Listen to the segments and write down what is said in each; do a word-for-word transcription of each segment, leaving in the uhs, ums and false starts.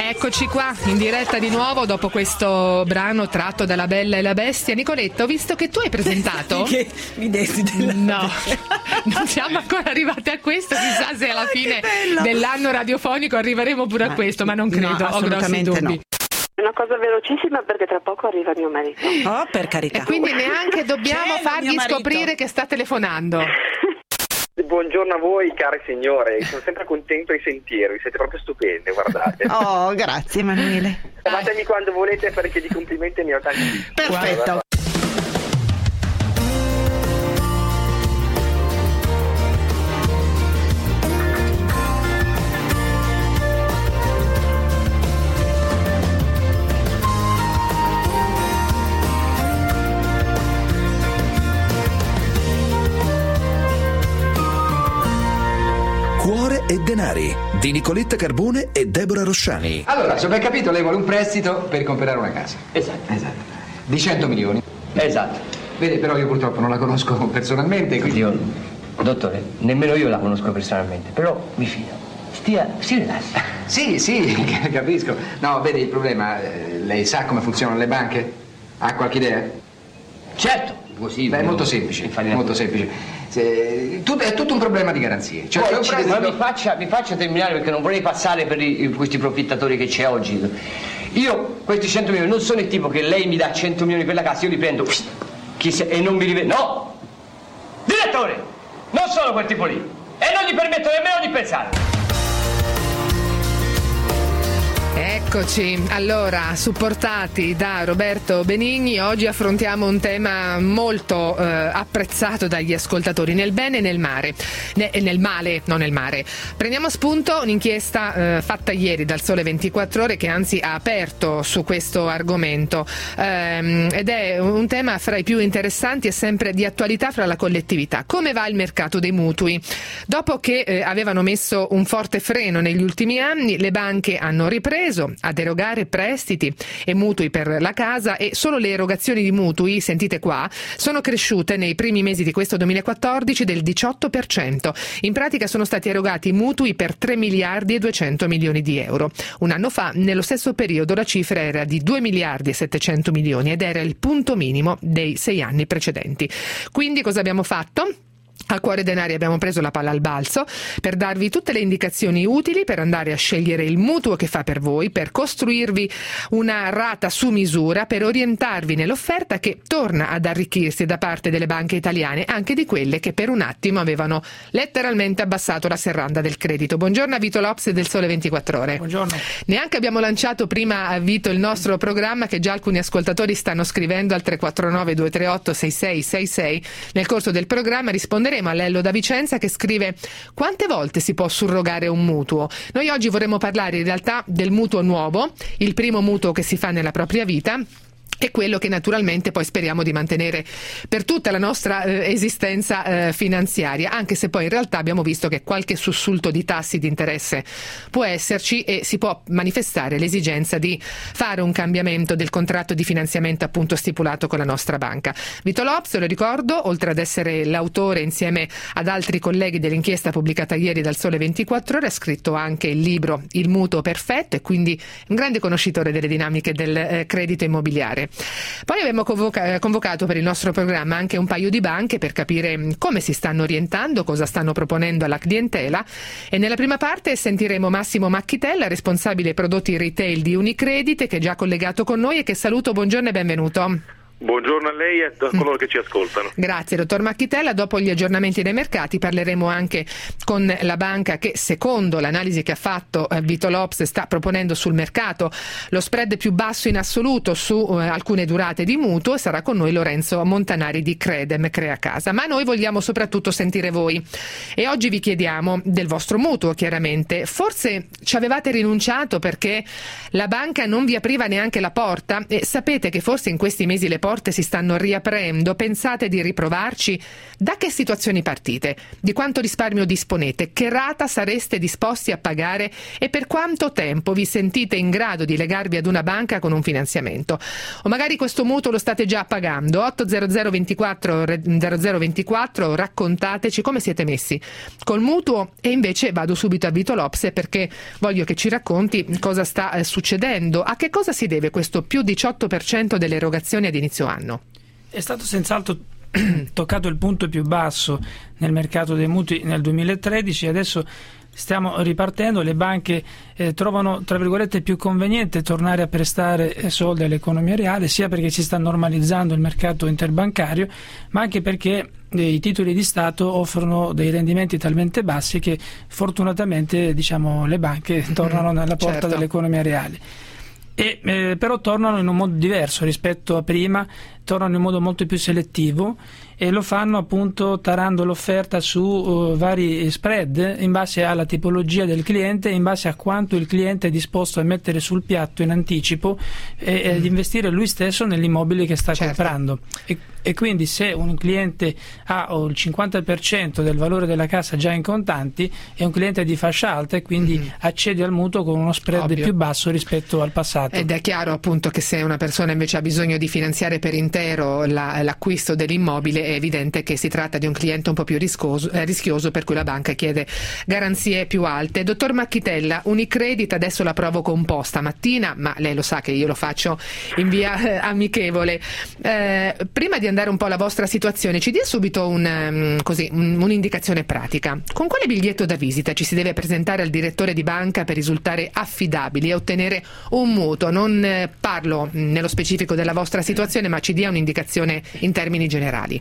Eccoci qua in diretta di nuovo dopo questo brano tratto dalla Bella e la Bestia. Nicoletta, ho visto che tu hai presentato. Che videsi della... No, non siamo ancora arrivati a questo. Chissà se alla fine dell'anno radiofonico arriveremo pure a questo, ma non credo. No, ho grossi dubbi. no. Una cosa velocissima perché tra poco arriva mio marito. Oh, per carità. E quindi neanche dobbiamo C'è fargli mio marito. scoprire che sta telefonando. Buongiorno a voi care signore, sono sempre contento di sentirvi, siete proprio stupende, guardate. Oh, grazie Emanuele. Chiamatemi quando volete perché di complimenti ne ho tanti. Perfetto. Guarda. Cuore e denari di Nicoletta Carbone e Deborah Rosciani. Allora, se ho ben capito, lei vuole un prestito per comprare una casa. Esatto. Esatto. Di cento milioni. Esatto. Vede, però io purtroppo non la conosco personalmente, quindi... Io, dottore, nemmeno io la conosco personalmente, però mi fido. Stia, si rilassi. Sì, sì, capisco. No, vede, il problema, eh, lei sa come funzionano le banche? Ha qualche idea? Certo, così. Beh, è molto semplice, molto semplice. Se, tut, è tutto un problema di garanzie. Cioè, Poi, un prestito... Ma mi faccia, mi faccia terminare perché non vorrei passare per i, questi profittatori che c'è oggi. Io, questi cento milioni, non sono il tipo che lei mi dà cento milioni per la casa, io li prendo chi se, e non mi rivendo. No! Direttore! Non sono quel tipo lì! E non gli permetto nemmeno di pensare! Eccoci, allora, supportati da Roberto Benigni, oggi affrontiamo un tema molto eh, apprezzato dagli ascoltatori, nel bene e nel mare, ne, nel male, non nel mare. Prendiamo spunto un'inchiesta eh, fatta ieri dal Sole ventiquattro Ore, che anzi ha aperto su questo argomento ehm, ed è un tema fra i più interessanti e sempre di attualità fra la collettività. Come va il mercato dei mutui? Dopo che eh, avevano messo un forte freno negli ultimi anni, le banche hanno ripreso ad erogare prestiti e mutui per la casa e solo le erogazioni di mutui, sentite qua, sono cresciute nei primi mesi di questo duemilaquattordici del diciotto per cento. In pratica sono stati erogati mutui per tre miliardi e duecento milioni di euro. Un anno fa, nello stesso periodo, la cifra era di due miliardi e settecento milioni ed era il punto minimo dei sei anni precedenti. Quindi cosa abbiamo fatto? A Cuore Denari abbiamo preso la palla al balzo per darvi tutte le indicazioni utili per andare a scegliere il mutuo che fa per voi, per costruirvi una rata su misura, per orientarvi nell'offerta che torna ad arricchirsi da parte delle banche italiane, anche di quelle che per un attimo avevano letteralmente abbassato la serranda del credito. Buongiorno a Vito Lopes del Sole ventiquattro Ore. Buongiorno. Neanche abbiamo lanciato prima a Vito il nostro programma, che già alcuni ascoltatori stanno scrivendo al tre quattro nove due tre otto sei sei sei sei. Nel corso del programma risponderemo a Lello da Vicenza, che scrive: quante volte si può surrogare un mutuo? Noi oggi vorremmo parlare in realtà del mutuo nuovo, il primo mutuo che si fa nella propria vita, e quello che naturalmente poi speriamo di mantenere per tutta la nostra eh, esistenza eh, finanziaria, anche se poi in realtà abbiamo visto che qualche sussulto di tassi di interesse può esserci e si può manifestare l'esigenza di fare un cambiamento del contratto di finanziamento appunto stipulato con la nostra banca. Vito Lopes, lo ricordo, oltre ad essere l'autore insieme ad altri colleghi dell'inchiesta pubblicata ieri dal Sole ventiquattro Ore, ha scritto anche il libro Il mutuo perfetto e quindi un grande conoscitore delle dinamiche del eh, credito immobiliare. Poi abbiamo convoca- convocato per il nostro programma anche un paio di banche per capire come si stanno orientando, cosa stanno proponendo alla clientela, e nella prima parte sentiremo Massimo Macchitella, responsabile prodotti retail di Unicredit, che è già collegato con noi e che saluto. Buongiorno e benvenuto. Buongiorno a lei e a coloro che ci ascoltano. Grazie dottor Macchitella. Dopo gli aggiornamenti dei mercati parleremo anche con la banca che, secondo l'analisi che ha fatto eh, Vito Lopes, sta proponendo sul mercato lo spread più basso in assoluto su eh, alcune durate di mutuo, e sarà con noi Lorenzo Montanari di Credem Crea Casa. Ma noi vogliamo soprattutto sentire voi e oggi vi chiediamo del vostro mutuo. Chiaramente forse ci avevate rinunciato perché la banca non vi apriva neanche la porta, e sapete che forse in questi mesi le porte porte si stanno riaprendo, pensate di riprovarci? Da che situazioni partite? Di quanto risparmio disponete? Che rata sareste disposti a pagare? E per quanto tempo vi sentite in grado di legarvi ad una banca con un finanziamento? O magari questo mutuo lo state già pagando? otto zero zero ventiquattro zero zero ventiquattro, raccontateci come siete messi col mutuo. E invece vado subito a Vito Lopse, perché voglio che ci racconti cosa sta eh, succedendo. A che cosa si deve questo più diciotto per cento delle erogazioni ad inizio anno? È stato senz'altro toccato il punto più basso nel mercato dei mutui nel duemilatredici, adesso stiamo ripartendo, le banche eh, trovano tra virgolette più conveniente tornare a prestare eh, soldi all'economia reale, sia perché si sta normalizzando il mercato interbancario, ma anche perché eh, i titoli di Stato offrono dei rendimenti talmente bassi che fortunatamente, diciamo, le banche tornano nella porta certo. dell'economia reale. E, eh, però tornano in un modo diverso rispetto a prima, tornano in modo molto più selettivo e lo fanno appunto tarando l'offerta su uh, vari spread in base alla tipologia del cliente, in base a quanto il cliente è disposto a mettere sul piatto in anticipo e ad mm. investire lui stesso nell'immobile che sta certo. comprando. E, e quindi se un cliente ha oh, il cinquanta per cento del valore della casa già in contanti, è un cliente di fascia alta e quindi mm. accede al mutuo con uno spread Ovvio. più basso rispetto al passato. Ed è chiaro appunto che se una persona invece ha bisogno di finanziare per intero la, l'acquisto dell'immobile, è evidente che si tratta di un cliente un po' più riscoso, eh, rischioso, per cui la banca chiede garanzie più alte. Dottor Macchitella, Unicredit adesso la provo con un po' stamattina, ma lei lo sa che io lo faccio in via eh, amichevole. Eh, prima di andare un po' alla vostra situazione, ci dia subito un, um, così, un, un'indicazione pratica. Con quale biglietto da visita ci si deve presentare al direttore di banca per risultare affidabili e ottenere un mutuo? Non eh, parlo nello specifico della vostra situazione, ma ci dia un'indicazione in termini generali.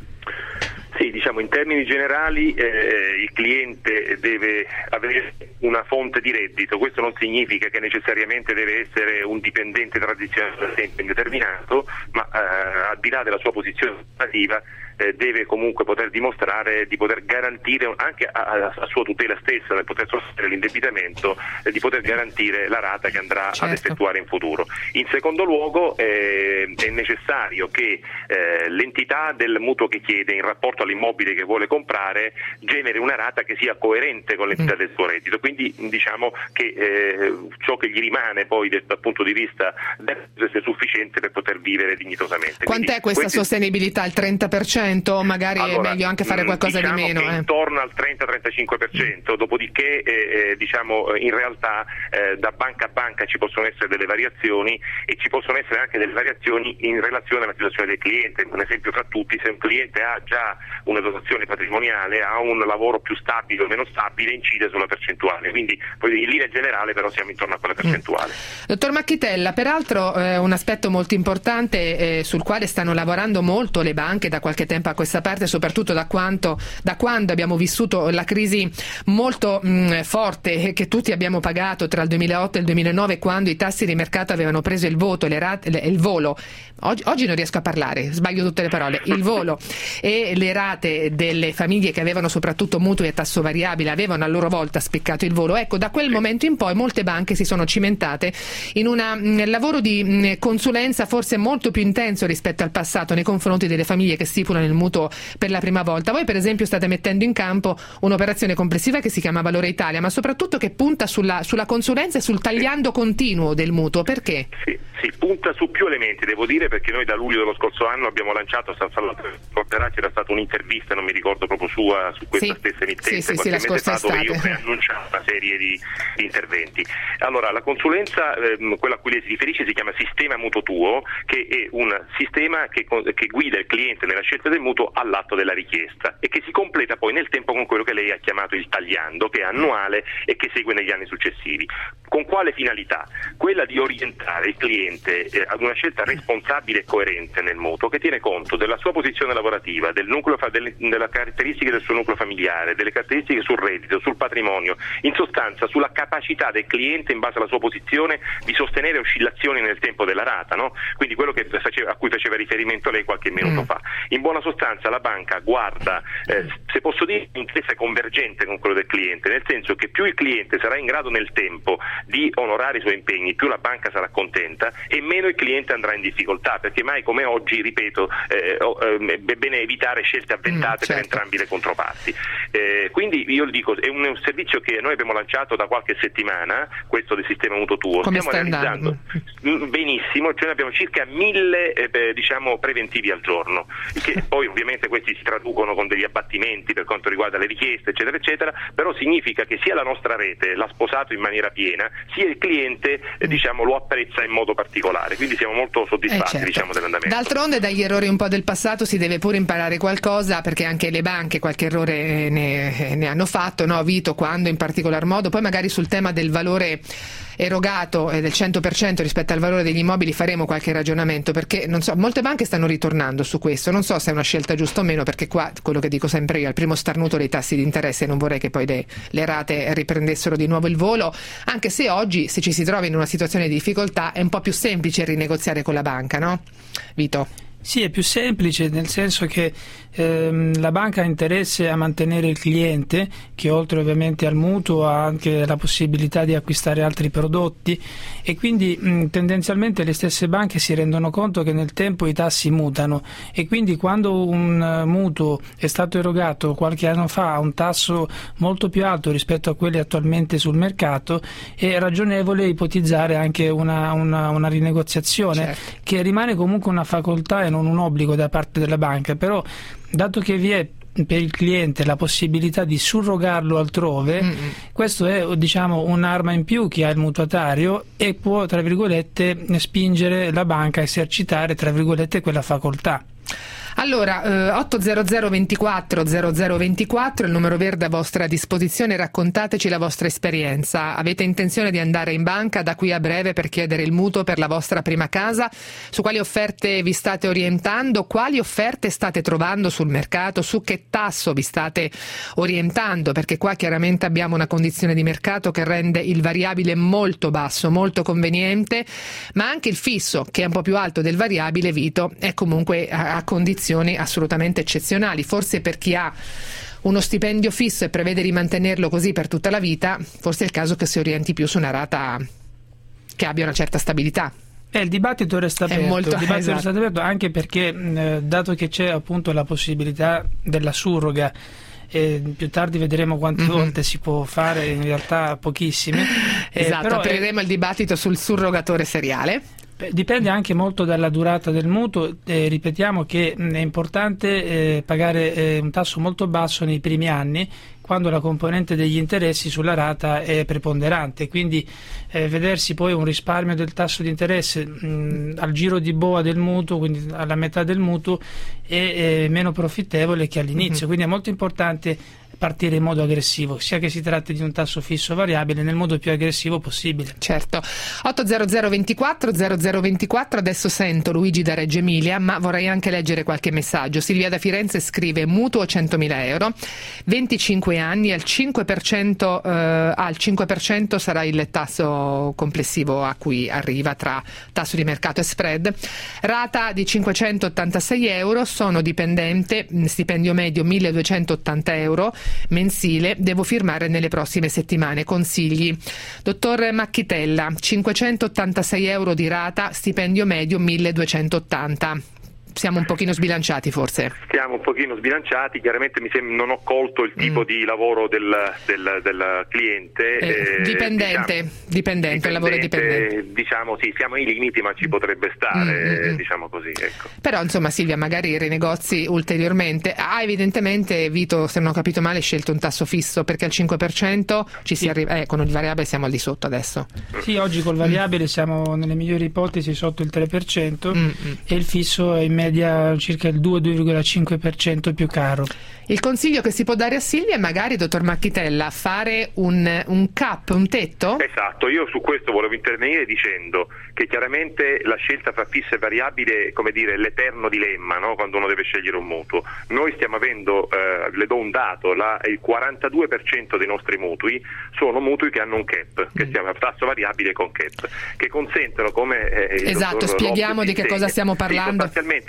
Sì, diciamo in termini generali eh, il cliente deve avere una fonte di reddito. Questo non significa che necessariamente deve essere un dipendente tradizionale da tempo indeterminato, ma eh, al di là della sua posizione lavorativa eh, deve comunque poter dimostrare di poter garantire anche a, a, a sua tutela stessa, nel poter sostenere l'indebitamento, eh, di poter garantire la rata che andrà certo. ad effettuare in futuro. In secondo luogo eh, è necessario che eh, l'entità del mutuo che chiede in rapporto all'immobile che vuole comprare generi una rata che sia coerente con l'entità mm. del suo reddito, quindi diciamo che eh, ciò che gli rimane poi dal, dal punto di vista deve essere sufficiente per poter vivere dignitosamente. Quant'è quindi, questa questi... sostenibilità? Il trenta per cento? Magari allora, è meglio anche fare qualcosa diciamo di meno? Che eh. intorno al trenta trentacinque per cento, mm. dopodiché eh, diciamo in realtà eh, da banca a banca ci possono essere delle variazioni e ci possono essere anche delle variazioni in relazione alla situazione del cliente. Un esempio fra tutti: se un cliente ha già una dotazione patrimoniale, ha un lavoro più stabile o meno stabile, incide sulla percentuale, quindi poi in linea generale però siamo intorno a quella percentuale. Mm. Dottor Macchitella, peraltro eh, un aspetto molto importante eh, sul quale stanno lavorando molto le banche da qualche tempo a questa parte, soprattutto da, quanto, da quando abbiamo vissuto la crisi molto mh, forte che tutti abbiamo pagato tra il duemilaotto e il duemilanove, quando i tassi di mercato avevano preso il voto, le rate, le, il volo, oggi, oggi non riesco a parlare, sbaglio tutte le parole, il volo e le rate delle famiglie che avevano soprattutto mutui a tasso variabile avevano a loro volta spiccato il volo. Ecco, da quel momento in poi molte banche si sono cimentate in un lavoro di consulenza forse molto più intenso rispetto al passato nei confronti delle famiglie che stipulano il mutuo per la prima volta. Voi per esempio state mettendo in campo un'operazione complessiva che si chiama Valore Italia, ma soprattutto che punta sulla, sulla consulenza e sul tagliando continuo del mutuo. Perché? Sì, si punta su più elementi, devo dire, perché noi da luglio dello scorso anno abbiamo lanciato, ricorderà, c'era stata un'intervista, non mi ricordo proprio sua, su questa sì, stessa emittente, sì, sì, qualche sì, mese fa, dove io ho estate. annunciato una serie di, di interventi. Allora, la consulenza, ehm, quella a cui lei si riferisce, si chiama Sistema Mutuo Tuo, che è un sistema che, che guida il cliente nella scelta del mutuo all'atto della richiesta e che si completa poi nel tempo con quello che lei ha chiamato il tagliando, che è annuale e che segue negli anni successivi. Con quale finalità? Quella di orientare il cliente eh, ad una scelta responsabile e coerente nel mutuo, che tiene conto della sua posizione lavorativa, del nucleo, delle, delle caratteristiche del suo nucleo familiare, delle caratteristiche sul reddito, sul patrimonio, in sostanza sulla capacità del cliente in base alla sua posizione di sostenere oscillazioni nel tempo della rata, no? Quindi quello che faceva, a cui faceva riferimento lei qualche minuto mm. fa. In buona sostanza la banca guarda, eh, se posso dire, interesse convergente con quello del cliente, nel senso che più il cliente sarà in grado nel tempo di onorare i suoi impegni, più la banca sarà contenta e meno il cliente andrà in difficoltà, perché mai come oggi, ripeto, eh, eh, è bene evitare scelte avventate mm, certo. per entrambi le controparti. Eh, quindi io dico, è un, un servizio che noi abbiamo lanciato da qualche settimana, questo del sistema mutuo tuo, come stiamo realizzando andando? benissimo, cioè abbiamo circa mille eh, diciamo preventivi al giorno, che poi ovviamente questi si traducono con degli abbattimenti per quanto riguarda le richieste eccetera eccetera, però significa che sia la nostra rete l'ha sposato in maniera piena, sia il cliente eh, diciamo lo apprezza in modo particolare, quindi siamo molto soddisfatti eh certo. diciamo dell'andamento. D'altronde dagli errori un po' del passato si deve pure imparare qualcosa, perché anche le banche qualche errore ne, ne hanno fatto, no Vito, quando in particolar modo, poi magari sul tema del valore erogato e del cento per cento rispetto al valore degli immobili faremo qualche ragionamento, perché non so, molte banche stanno ritornando su questo, non so se è una scelta giusta o meno, perché qua quello che dico sempre io, al primo starnuto dei tassi di interesse non vorrei che poi le, le rate riprendessero di nuovo il volo, anche se oggi se ci si trova in una situazione di difficoltà è un po' più semplice rinegoziare con la banca, no Vito? Sì, è più semplice, nel senso che ehm, la banca ha interesse a mantenere il cliente, che oltre ovviamente al mutuo ha anche la possibilità di acquistare altri prodotti, e quindi mh, tendenzialmente le stesse banche si rendono conto che nel tempo i tassi mutano, e quindi quando un uh, mutuo è stato erogato qualche anno fa a un tasso molto più alto rispetto a quelli attualmente sul mercato, è ragionevole ipotizzare anche una, una, una rinegoziazione, certo. che rimane comunque una facoltà e non un obbligo da parte della banca, però dato che vi è per il cliente la possibilità di surrogarlo altrove, mm-hmm. questo è diciamo un'arma in più che ha il mutuatario e può tra virgolette spingere la banca a esercitare tra virgolette quella facoltà. Allora, eh, otto zero zero ventiquattro zero zero ventiquattro, il numero verde a vostra disposizione, raccontateci la vostra esperienza. Avete intenzione di andare in banca da qui a breve per chiedere il mutuo per la vostra prima casa? Su quali offerte vi state orientando? Quali offerte state trovando sul mercato? Su che tasso vi state orientando? Perché qua chiaramente abbiamo una condizione di mercato che rende il variabile molto basso, molto conveniente, ma anche il fisso, che è un po' più alto del variabile, Vito, è comunque a, a condizioni assolutamente eccezionali. Forse per chi ha uno stipendio fisso e prevede di mantenerlo così per tutta la vita, forse è il caso che si orienti più su una rata che abbia una certa stabilità. Eh, il dibattito resta aperto, molto, il dibattito esatto. resta aperto anche perché eh, dato che c'è appunto la possibilità della surroga, e più tardi vedremo quante mm-hmm. volte si può fare, in realtà pochissime. Eh, esatto, però apriremo è... il dibattito sul surrogatore seriale. Dipende anche molto dalla durata del mutuo, eh, ripetiamo che mh, è importante eh, pagare eh, un tasso molto basso nei primi anni, quando la componente degli interessi sulla rata è preponderante, quindi eh, vedersi poi un risparmio del tasso di interesse mh, al giro di boa del mutuo, quindi alla metà del mutuo, è, è meno profittevole che all'inizio, mm-hmm. quindi è molto importante partire in modo aggressivo, sia che si tratti di un tasso fisso o variabile, nel modo più aggressivo possibile. Certo. otto zero zero ventiquattro zero zero ventiquattro, adesso sento Luigi da Reggio Emilia, ma vorrei anche leggere qualche messaggio. Silvia da Firenze scrive: mutuo centomila euro, venticinque anni, al cinque per cento, eh, al cinque per cento sarà il tasso complessivo a cui arriva tra tasso di mercato e spread, rata di cinquecentottantasei euro, sono dipendente, stipendio medio milleduecentottanta euro mensile, devo firmare nelle prossime settimane, consigli. Dottor Macchitella, cinquecentottantasei euro di rata, stipendio medio milleduecentottanta. Siamo un pochino sbilanciati forse. Stiamo un pochino sbilanciati, chiaramente mi sembra, non ho colto il tipo mm. di lavoro del, del, del cliente. Eh, dipendente, diciamo, dipendente, il lavoro è dipendente. Diciamo sì, siamo ai limiti, ma ci potrebbe stare, mm, diciamo così. Ecco. Però insomma Silvia, magari rinegozi ulteriormente. Ah, evidentemente Vito, se non ho capito male, hai scelto un tasso fisso, perché al cinque per cento ci si arriva, eh, con il variabile siamo al di sotto adesso. Sì, oggi col variabile mm. siamo nelle migliori ipotesi sotto il tre per cento mm, mm. e il fisso è in media circa il due virgola cinque per cento più caro. Il consiglio che si può dare a Silvia è magari, dottor Macchitella, fare un, un cap, un tetto? Esatto, io su questo volevo intervenire dicendo che chiaramente la scelta fra fisso e variabile è, come dire, l'eterno dilemma, no? Quando uno deve scegliere un mutuo. Noi stiamo avendo, eh, le do un dato, la, il quarantadue per cento dei nostri mutui sono mutui che hanno un cap, che mm. stiamo a tasso variabile con cap, che consentono, come eh, il esatto, spieghiamo di che insegna, cosa stiamo parlando. Sì, sostanzialmente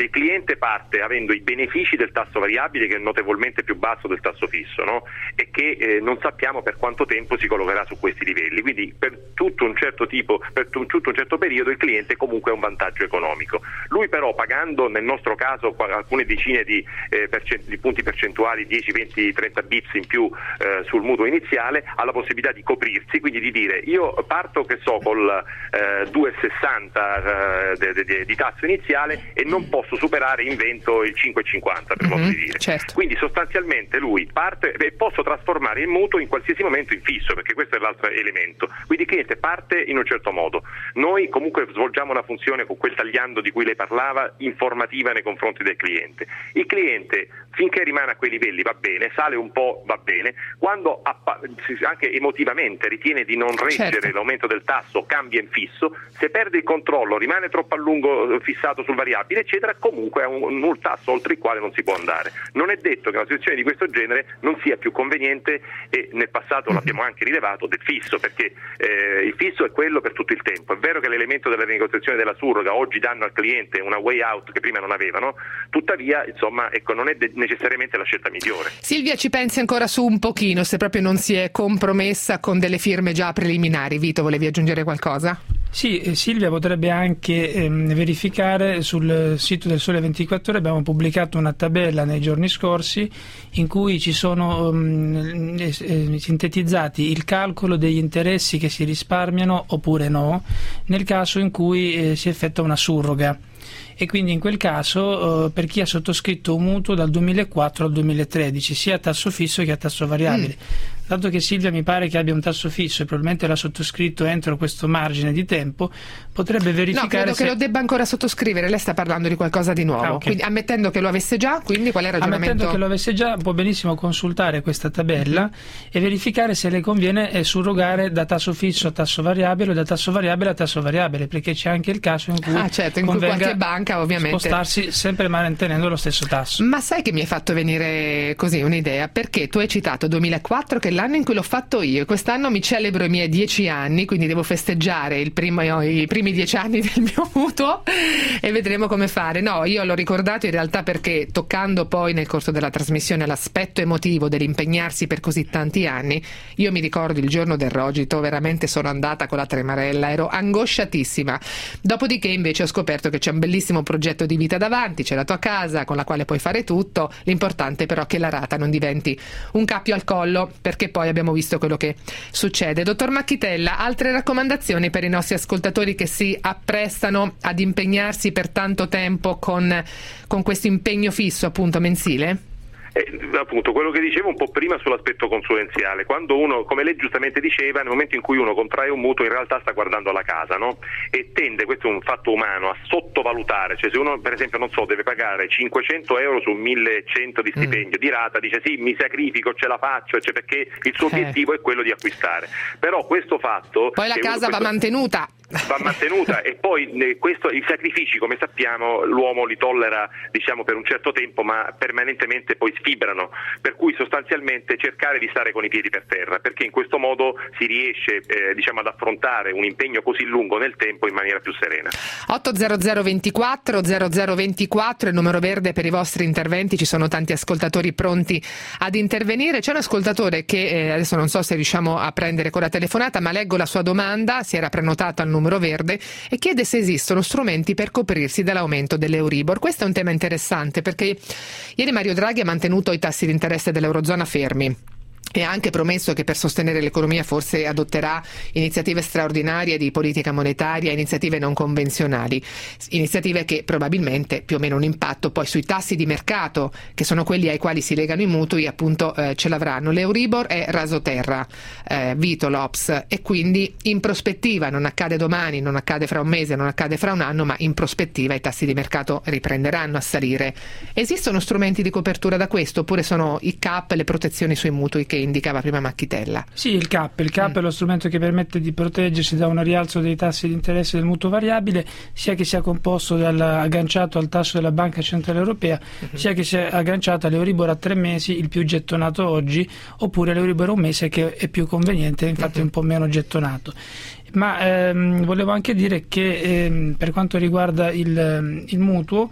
il cliente parte avendo i benefici del tasso variabile, che è notevolmente più basso del tasso fisso, no? E che eh, non sappiamo per quanto tempo si collocherà su questi livelli, quindi per tutto un certo tipo, per tutto un certo periodo il cliente comunque ha un vantaggio economico. Lui però, pagando nel nostro caso alcune decine di, eh, percent- di punti percentuali, dieci, venti, trenta bips in più eh, sul mutuo iniziale, ha la possibilità di coprirsi, quindi di dire io parto che so col eh, due virgola sessanta eh, de- de- de- di tasso iniziale e non posso superare in vento il cinque virgola cinquanta per modo mm-hmm, di dire. certo. Quindi sostanzialmente lui parte e posso trasformare il mutuo in qualsiasi momento in fisso, perché questo è l'altro elemento. Quindi il cliente parte in un certo modo. Noi comunque svolgiamo una funzione, con quel tagliando di cui lei parlava, informativa nei confronti del cliente. Il cliente, finché rimane a quei livelli, va bene, sale un po', va bene. Quando appa- anche emotivamente ritiene di non reggere certo. l'aumento del tasso, cambia in fisso. Se perde il controllo, rimane troppo a lungo fissato sul variabile, eccetera, comunque è un, un tasso oltre il quale non si può andare. Non è detto che una situazione di questo genere non sia più conveniente, e nel passato l'abbiamo anche rilevato, del fisso, perché eh, il fisso è quello per tutto il tempo. È vero che l'elemento della rinegoziazione della surroga oggi danno al cliente una way out che prima non avevano, tuttavia insomma ecco, non è de- necessariamente la scelta migliore. Silvia ci pensi ancora su un pochino, se proprio non si è compromessa con delle firme già preliminari. Vito, volevi aggiungere qualcosa? Sì, Silvia potrebbe anche ehm, verificare sul sito del Sole ventiquattro Ore. Abbiamo pubblicato una tabella nei giorni scorsi in cui ci sono um, eh, eh, sintetizzati il calcolo degli interessi che si risparmiano oppure no nel caso in cui eh, si effettua una surroga. E quindi in quel caso eh, per chi ha sottoscritto un mutuo dal duemilaquattro al duemilatredici, sia a tasso fisso che a tasso variabile. Mm. Dato che Silvia mi pare che abbia un tasso fisso e probabilmente l'ha sottoscritto entro questo margine di tempo, potrebbe verificare. No, credo se... che lo debba ancora sottoscrivere. Lei sta parlando di qualcosa di nuovo. Ah, okay. Quindi, ammettendo che lo avesse già, quindi qual è il ragionamento? Ammettendo che lo avesse già, può benissimo consultare questa tabella mm-hmm. e verificare se le conviene eh, surrogare da tasso fisso a tasso variabile o da tasso variabile a tasso variabile, perché c'è anche il caso in cui ah, certo, in cui qualche banca ovviamente spostarsi sempre mantenendo lo stesso tasso. Ma sai che mi hai fatto venire così un'idea? Perché tu hai citato duemilaquattro, che è l'anno in cui l'ho fatto io, e quest'anno mi celebro i miei dieci anni, quindi devo festeggiare il primo, i primi dieci anni del mio mutuo e vedremo come fare. No, io l'ho ricordato in realtà perché, toccando poi nel corso della trasmissione l'aspetto emotivo dell'impegnarsi per così tanti anni, io mi ricordo il giorno del rogito, veramente sono andata con la tremarella, ero angosciatissima. Dopodiché invece ho scoperto che c'è un bellissimo progetto di vita davanti, c'è la tua casa con la quale puoi fare tutto, l'importante però è che la rata non diventi un cappio al collo, perché poi abbiamo visto quello che succede. Dottor Macchitella, altre raccomandazioni per i nostri ascoltatori che si apprestano ad impegnarsi per tanto tempo con, con questo impegno fisso appunto mensile? Eh, appunto quello che dicevo un po' prima sull'aspetto consulenziale, quando uno, come lei giustamente diceva, nel momento in cui uno contrae un mutuo in realtà sta guardando alla casa, no? E tende, questo è un fatto umano, a sottovalutare, cioè se uno per esempio non so deve pagare cinquecento euro su millecento di stipendio mm. di rata, dice sì mi sacrifico, ce la faccio, cioè, perché il suo eh. obiettivo è quello di acquistare, però questo fatto poi la casa uno, va mantenuta va mantenuta e poi eh, questo, i sacrifici come sappiamo l'uomo li tollera diciamo per un certo tempo, ma permanentemente poi sfibrano, per cui sostanzialmente cercare di stare con i piedi per terra, perché in questo modo si riesce eh, diciamo ad affrontare un impegno così lungo nel tempo in maniera più serena. otto zero zero ventiquattro zero zero ventiquattro il numero verde per i vostri interventi, ci sono tanti ascoltatori pronti ad intervenire. C'è un ascoltatore che eh, adesso non so se riusciamo a prendere con la telefonata, ma leggo la sua domanda, si era prenotato al numero verde e chiede se esistono strumenti per coprirsi dall'aumento dell'Euribor. Questo è un tema interessante perché ieri Mario Draghi ha mantenuto i tassi di interesse dell'Eurozona fermi e ha anche promesso che per sostenere l'economia forse adotterà iniziative straordinarie di politica monetaria, iniziative non convenzionali, iniziative che probabilmente più o meno un impatto poi sui tassi di mercato, che sono quelli ai quali si legano i mutui, appunto eh, ce l'avranno. L'Euribor è rasoterra, eh, Vito Lops, e quindi in prospettiva, non accade domani, non accade fra un mese, non accade fra un anno, ma in prospettiva i tassi di mercato riprenderanno a salire. Esistono strumenti di copertura da questo oppure sono i C A P, le protezioni sui mutui che indicava prima Macchitella? Sì, il C A P. Il C A P mm. è lo strumento che permette di proteggersi da un rialzo dei tassi di interesse del mutuo variabile, sia che sia composto dal agganciato al tasso della Banca Centrale Europea, mm-hmm. sia che sia agganciato all'Euribor a tre mesi, il più gettonato oggi, oppure all'Euribor a un mese che è più conveniente, infatti mm-hmm. un po' meno gettonato. Ma ehm, volevo anche dire che ehm, per quanto riguarda il, il mutuo,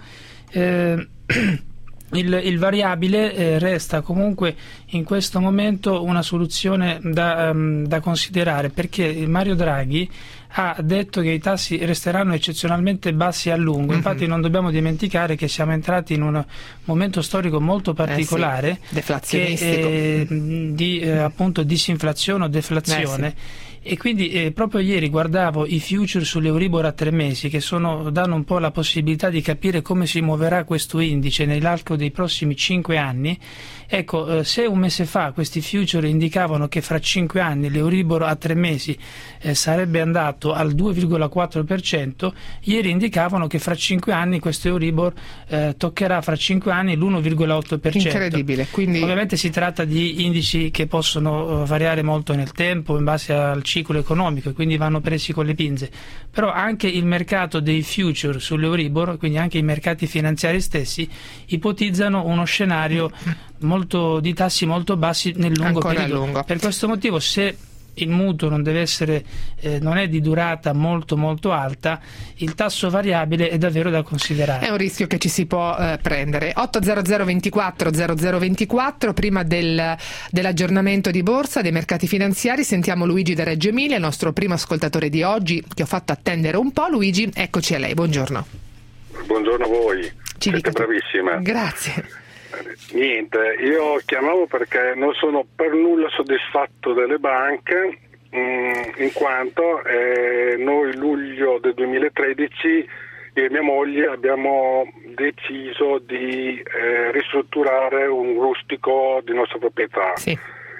eh, Il, il variabile eh, resta comunque in questo momento una soluzione da, um, da considerare, perché Mario Draghi ha detto che i tassi resteranno eccezionalmente bassi a lungo. Mm-hmm. Infatti non dobbiamo dimenticare che siamo entrati in un momento storico molto particolare, eh sì, deflazionistico, che, eh, di eh, appunto disinflazione o deflazione. Eh sì. E quindi eh, proprio ieri guardavo i future sull'Euribor a tre mesi, che sono, danno un po' la possibilità di capire come si muoverà questo indice nell'arco dei prossimi cinque anni. Ecco, eh, se un mese fa questi future indicavano che fra cinque anni l'Euribor a tre mesi eh, sarebbe andato al due virgola quattro per cento, ieri indicavano che fra cinque anni questo Euribor eh, toccherà fra cinque anni l'uno virgola otto per cento. Incredibile. Quindi... Ovviamente si tratta di indici che possono uh, variare molto nel tempo in base al ciclo economico, e quindi vanno presi con le pinze, però anche il mercato dei future sull'Euribor, quindi anche i mercati finanziari stessi, ipotizzano uno scenario molto, di tassi molto bassi nel lungo Ancora periodo. Lungo. Per questo motivo, se il mutuo non deve essere, eh, non è di durata molto molto alta, il tasso variabile è davvero da considerare. È un rischio che ci si può eh, prendere. otto zero zero ventiquattro zero zero ventiquattro, prima del, dell'aggiornamento di borsa dei mercati finanziari sentiamo Luigi da Reggio Emilia, il nostro primo ascoltatore di oggi, che ho fatto attendere un po'. Luigi, eccoci a lei, buongiorno. Buongiorno a voi, Ci siete bravissima. Grazie. Niente, io chiamavo perché non sono per nulla soddisfatto delle banche, mh, in quanto eh, noi luglio del duemilatredici io e mia moglie abbiamo deciso di eh, ristrutturare un rustico di nostra proprietà. Sì.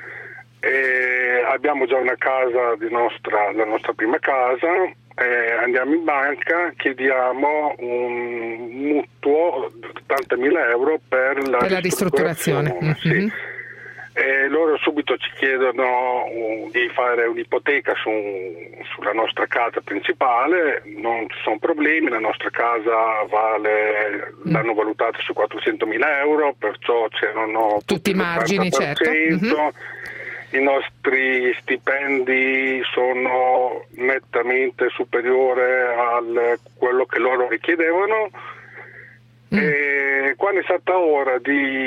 E abbiamo già una casa di nostra, la nostra prima casa. Eh, andiamo in banca, chiediamo un mutuo di ottantamila euro per la per ristrutturazione, la ristrutturazione. Sì. Mm-hmm. E loro subito ci chiedono uh, di fare un'ipoteca su, sulla nostra casa principale. Non ci sono problemi, la nostra casa vale, mm. l'hanno valutata su quattrocentomila euro, perciò c'erano tutti i margini, certo. Mm-hmm. I nostri stipendi sono nettamente superiori a quello che loro richiedevano. Mm. E quando è stata ora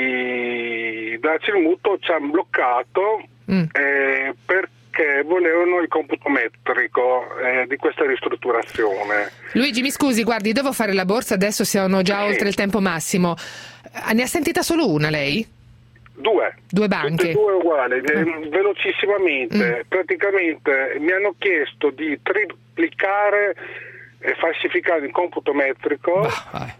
di darci il mutuo ci hanno bloccato mm. eh, perché volevano il computo metrico eh, di questa ristrutturazione. Luigi, mi scusi, guardi, devo fare la borsa, adesso siamo già sì. oltre il tempo massimo. Ne ha sentita solo una lei? Due. Due banche? Tutte due uguali, mm. velocissimamente. Mm. Praticamente mi hanno chiesto di triplicare e falsificare il computo metrico, bah,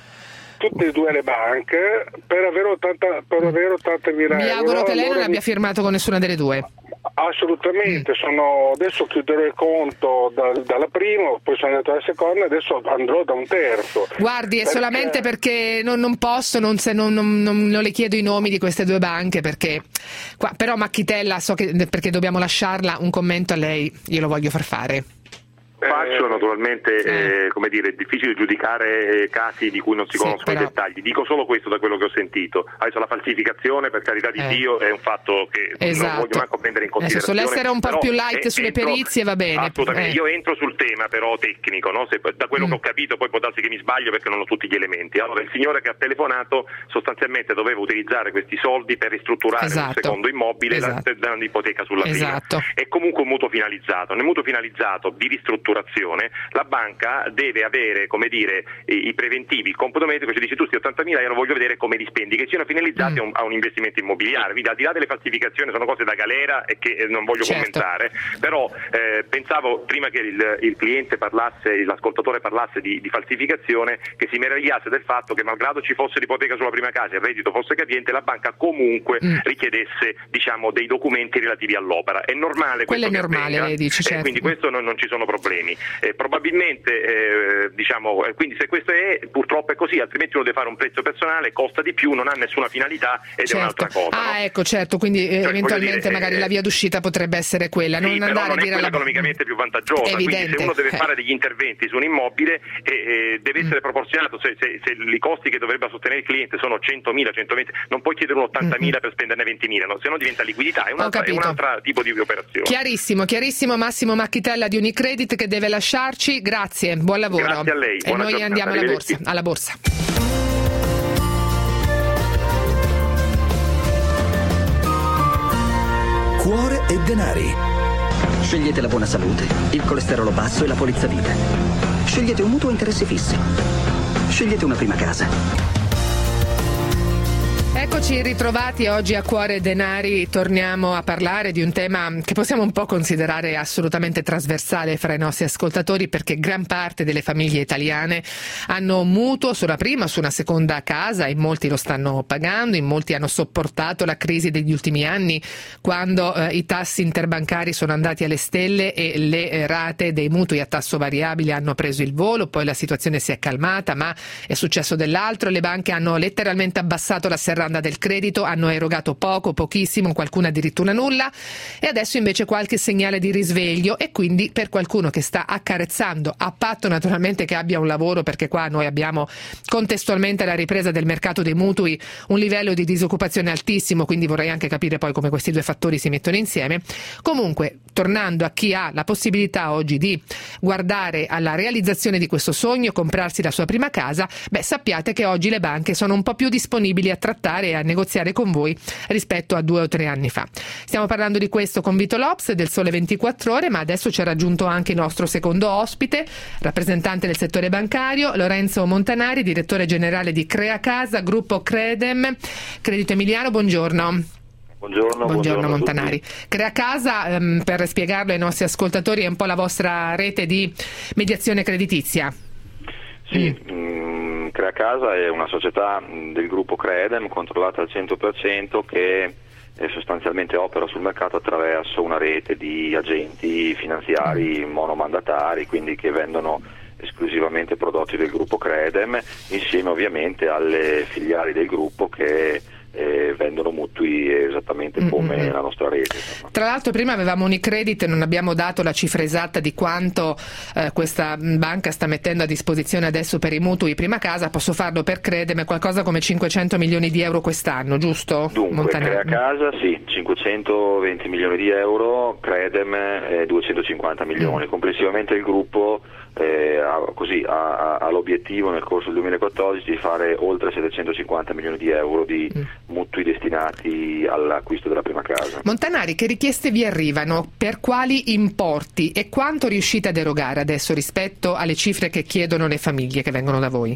tutte e due le banche, per avere ottanta per avere ottantamila euro. Mi auguro che lei allora non abbia firmato con nessuna delle due. Assolutamente, sono, adesso chiuderò il conto da, dalla prima, poi sono andato alla seconda, adesso andrò da un terzo. Guardi, è perché... solamente perché non, non posso, non, se, non, non, non, non le chiedo i nomi di queste due banche, perché qua, però Macchitella, so che perché dobbiamo lasciarla, un commento a lei glielo voglio far fare. Faccio naturalmente, eh, come dire, è difficile giudicare eh, casi di cui non si sì, conoscono però... i dettagli. Dico solo questo da quello che ho sentito. Adesso la falsificazione, per carità di eh. Dio, è un fatto che esatto. non voglio manco prendere in considerazione. Sull'essere un po' però, più light eh, sulle entro, perizie va bene. Assolutamente. Eh. Io entro sul tema però tecnico, no? Se, da quello mm. che ho capito, poi può darsi che mi sbaglio perché non ho tutti gli elementi. Allora, il signore che ha telefonato sostanzialmente doveva utilizzare questi soldi per ristrutturare esatto. un secondo immobile esatto. dando ipoteca sulla esatto. prima. È comunque un mutuo finalizzato. Nel mutuo finalizzato di ristrutturazione la banca deve avere, come dire, i, i preventivi, il computo metrico, ci dice tu sti ottantamila euro voglio vedere come li spendi, che siano finalizzati mm. a, un, a un investimento immobiliare. Quindi al di là delle falsificazioni sono cose da galera e che eh, non voglio certo. commentare, però eh, pensavo prima che il, il cliente parlasse, l'ascoltatore parlasse di, di falsificazione, che si meravigliasse del fatto che malgrado ci fosse l'ipoteca sulla prima casa e il reddito fosse capiente, la banca comunque mm. richiedesse, diciamo, dei documenti relativi all'opera. È normale quello questo è normale, avvenga, lei dice, certo. eh, quindi questo non, non ci sono problemi. Eh, probabilmente eh, diciamo, quindi se questo è, purtroppo è così, altrimenti uno deve fare un prezzo personale, costa di più, non ha nessuna finalità ed certo. è un'altra cosa. Ah, no? ecco, certo, quindi cioè, eventualmente dire, magari eh, la via d'uscita potrebbe essere quella, sì, non però andare non a dire è quella alla... economicamente più vantaggiosa, evidente. Quindi se uno deve eh. fare degli interventi su un immobile eh, eh, deve essere proporzionato, se, se, se i costi che dovrebbe sostenere il cliente sono centomila, centoventi, non puoi chiedere un ottantamila mm-hmm. per spenderne ventimila, no? Se no diventa liquidità, è un altro tipo di operazione. Chiarissimo, chiarissimo. Massimo Macchitella di Unicredit che deve lasciarci, grazie, buon lavoro. Grazie a lei, e noi giornata. andiamo alla borsa, alla borsa. Cuore e denari. Scegliete la buona salute, il colesterolo basso e la polizza vita. Scegliete un mutuo a interessi fissi. Scegliete una prima casa. Eccoci ritrovati oggi a Cuore e Denari. Torniamo a parlare di un tema che possiamo un po' considerare assolutamente trasversale fra i nostri ascoltatori, perché gran parte delle famiglie italiane hanno mutuo sulla prima o su una seconda casa, in molti lo stanno pagando, in molti hanno sopportato la crisi degli ultimi anni, quando eh, i tassi interbancari sono andati alle stelle e le eh, rate dei mutui a tasso variabile hanno preso il volo. Poi la situazione si è calmata, ma è successo dell'altro. Le banche hanno letteralmente abbassato la serranda del credito, hanno erogato poco, pochissimo, qualcuno addirittura nulla, e adesso invece qualche segnale di risveglio. E quindi per qualcuno che sta accarezzando, a patto naturalmente che abbia un lavoro, perché qua noi abbiamo contestualmente alla ripresa del mercato dei mutui un livello di disoccupazione altissimo, quindi vorrei anche capire poi come questi due fattori si mettono insieme. Comunque, tornando a chi ha la possibilità oggi di guardare alla realizzazione di questo sogno, comprarsi la sua prima casa, beh, sappiate che oggi le banche sono un po' più disponibili a trattare e a negoziare con voi rispetto a due o tre anni fa. Stiamo parlando di questo con Vito Lopes del Sole ventiquattro Ore, ma adesso ci ha raggiunto anche il nostro secondo ospite, rappresentante del settore bancario, Lorenzo Montanari, direttore generale di Crea Casa, gruppo Credem, Credito Emiliano. Buongiorno. Buongiorno, buongiorno, buongiorno Montanari. Crea Casa, ehm, per spiegarlo ai nostri ascoltatori, è un po' la vostra rete di mediazione creditizia. Sì, mm. Crea Casa è una società del gruppo Credem controllata al cento per cento che sostanzialmente opera sul mercato attraverso una rete di agenti finanziari monomandatari, quindi che vendono esclusivamente prodotti del gruppo Credem, insieme ovviamente alle filiali del gruppo che eh, vendono mutui esattamente come mm-hmm. la nostra rete. Insomma. Tra l'altro prima avevamo Unicredit, non abbiamo dato la cifra esatta di quanto eh, questa banca sta mettendo a disposizione adesso per i mutui prima casa. Posso farlo per Credem, è qualcosa come cinquecento milioni di euro quest'anno, giusto? Dunque, Montanari. Crea Casa sì, cinquecentoventi milioni di euro, Credem eh, duecentocinquanta milioni, mm. complessivamente il gruppo Eh, ha, così, ha, ha l'obiettivo nel corso del duemilaquattordici di fare oltre settecentocinquanta milioni di euro di mm. mutui destinati all'acquisto della prima casa. Montanari, che richieste vi arrivano? Per quali importi e quanto riuscite ad erogare adesso rispetto alle cifre che chiedono le famiglie che vengono da voi?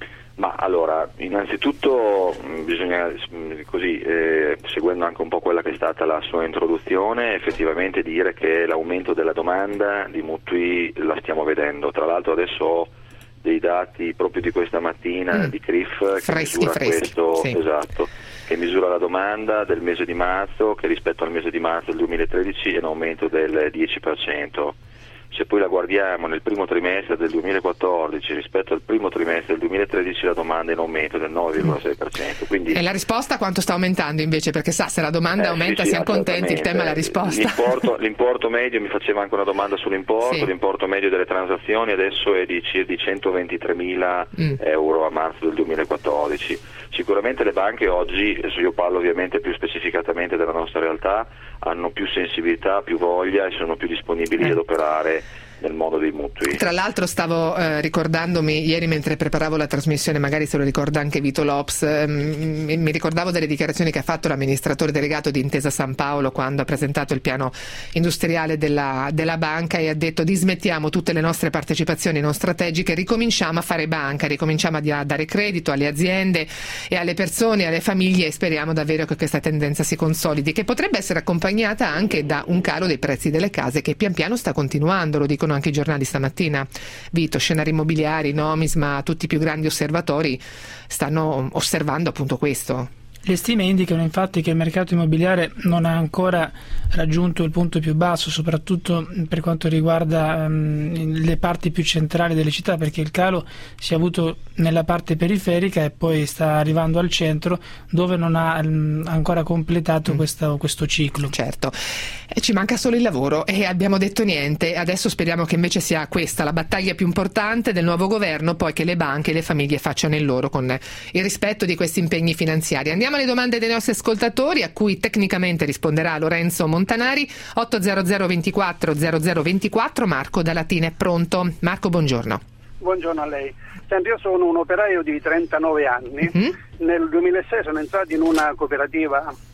Ma allora, innanzitutto bisogna, così, eh, seguendo anche un po' quella che è stata la sua introduzione, effettivamente dire che l'aumento della domanda di mutui la stiamo vedendo. Tra l'altro adesso ho dei dati proprio di questa mattina mm. di C R I F che freschi, misura freschi, questo, sì. esatto, che misura la domanda del mese di marzo, che rispetto al mese di marzo del duemilatredici è un aumento del dieci per cento. Se poi la guardiamo nel primo trimestre del duemilaquattordici rispetto al primo trimestre del duemilatredici, la domanda è in aumento del nove virgola sei per cento. Quindi... E la risposta quanto sta aumentando invece? Perché sa, se la domanda eh, aumenta sì, sì, siamo contenti, il tema è la risposta. L'importo, l'importo medio, mi faceva anche una domanda sull'importo, sì. L'importo medio delle transazioni adesso è di, di centoventitremila mm. euro a marzo del duemilaquattordici. Sicuramente le banche oggi, adesso io parlo ovviamente più specificatamente della nostra realtà, hanno più sensibilità, più voglia e sono più disponibili eh. ad operare nel mondo dei mutui. Tra l'altro stavo eh, ricordandomi ieri mentre preparavo la trasmissione, magari se lo ricorda anche Vito Lopes, ehm, mi, mi ricordavo delle dichiarazioni che ha fatto l'amministratore delegato di Intesa San Paolo quando ha presentato il piano industriale della, della banca e ha detto: dismettiamo tutte le nostre partecipazioni non strategiche, ricominciamo a fare banca, ricominciamo a, a dare credito alle aziende e alle persone, alle famiglie, e speriamo davvero che questa tendenza si consolidi, che potrebbe essere accompagnata anche da un calo dei prezzi delle case che pian piano sta continuando, lo dicono anche i giornali stamattina. Vito, scenari immobiliari, Nomisma, tutti i più grandi osservatori stanno osservando appunto questo. Le stime indicano infatti che il mercato immobiliare non ha ancora raggiunto il punto più basso, soprattutto per quanto riguarda um, le parti più centrali delle città, perché il calo si è avuto nella parte periferica e poi sta arrivando al centro, dove non ha um, ancora completato mm. questo, questo ciclo. Certo, e ci manca solo il lavoro e abbiamo detto niente. Adesso speriamo che invece sia questa la battaglia più importante del nuovo governo, poi che le banche e le famiglie facciano il loro con il rispetto di questi impegni finanziari. Andiamo alle domande dei nostri ascoltatori, a cui tecnicamente risponderà Lorenzo Montanari. Otto zero zero ventiquattro zero zero ventiquattro. Marco da Latina è pronto. Marco, buongiorno. Buongiorno a lei. Senti, io sono un operaio di trentanove anni. Mm-hmm. Nel duemilasei sono entrato in una cooperativa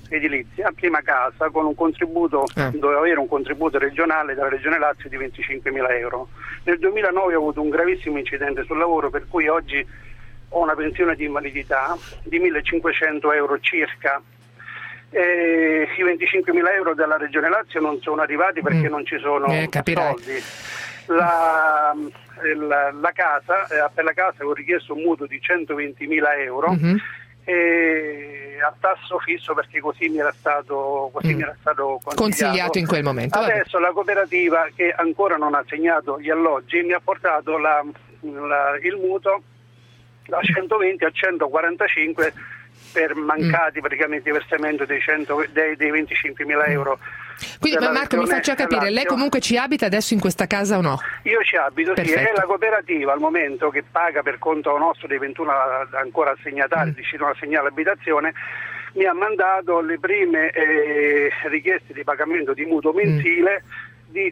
edilizia, prima casa, con un contributo, eh. dovevo avere un contributo regionale dalla Regione Lazio di venticinquemila euro. Nel duemilanove ho avuto un gravissimo incidente sul lavoro, per cui oggi ho una pensione di invalidità di millecinquecento euro circa. E i venticinquemila euro della Regione Lazio non sono arrivati perché mm. non ci sono eh, soldi. La, la, la casa, eh, per la casa ho richiesto un mutuo di centoventimila euro mm-hmm. e a tasso fisso, perché così mi era stato, così mm. mi era stato consigliato. consigliato in quel momento. Adesso vabbè. La cooperativa, che ancora non ha assegnato gli alloggi, mi ha portato la, la, il mutuo da centoventi a centoquarantacinque per mancati mm. praticamente versamento dei, cento, dei, dei venticinquemila euro. Quindi ma Marco, mi faccia capire, lei comunque ci abita adesso in questa casa o no? Io ci abito, Perfetto. Sì, è la cooperativa al momento che paga per conto nostro dei ventuno ancora assegnatari, mm. decidono di assegnare l'abitazione, mi ha mandato le prime eh, richieste di pagamento di mutuo mensile mm. di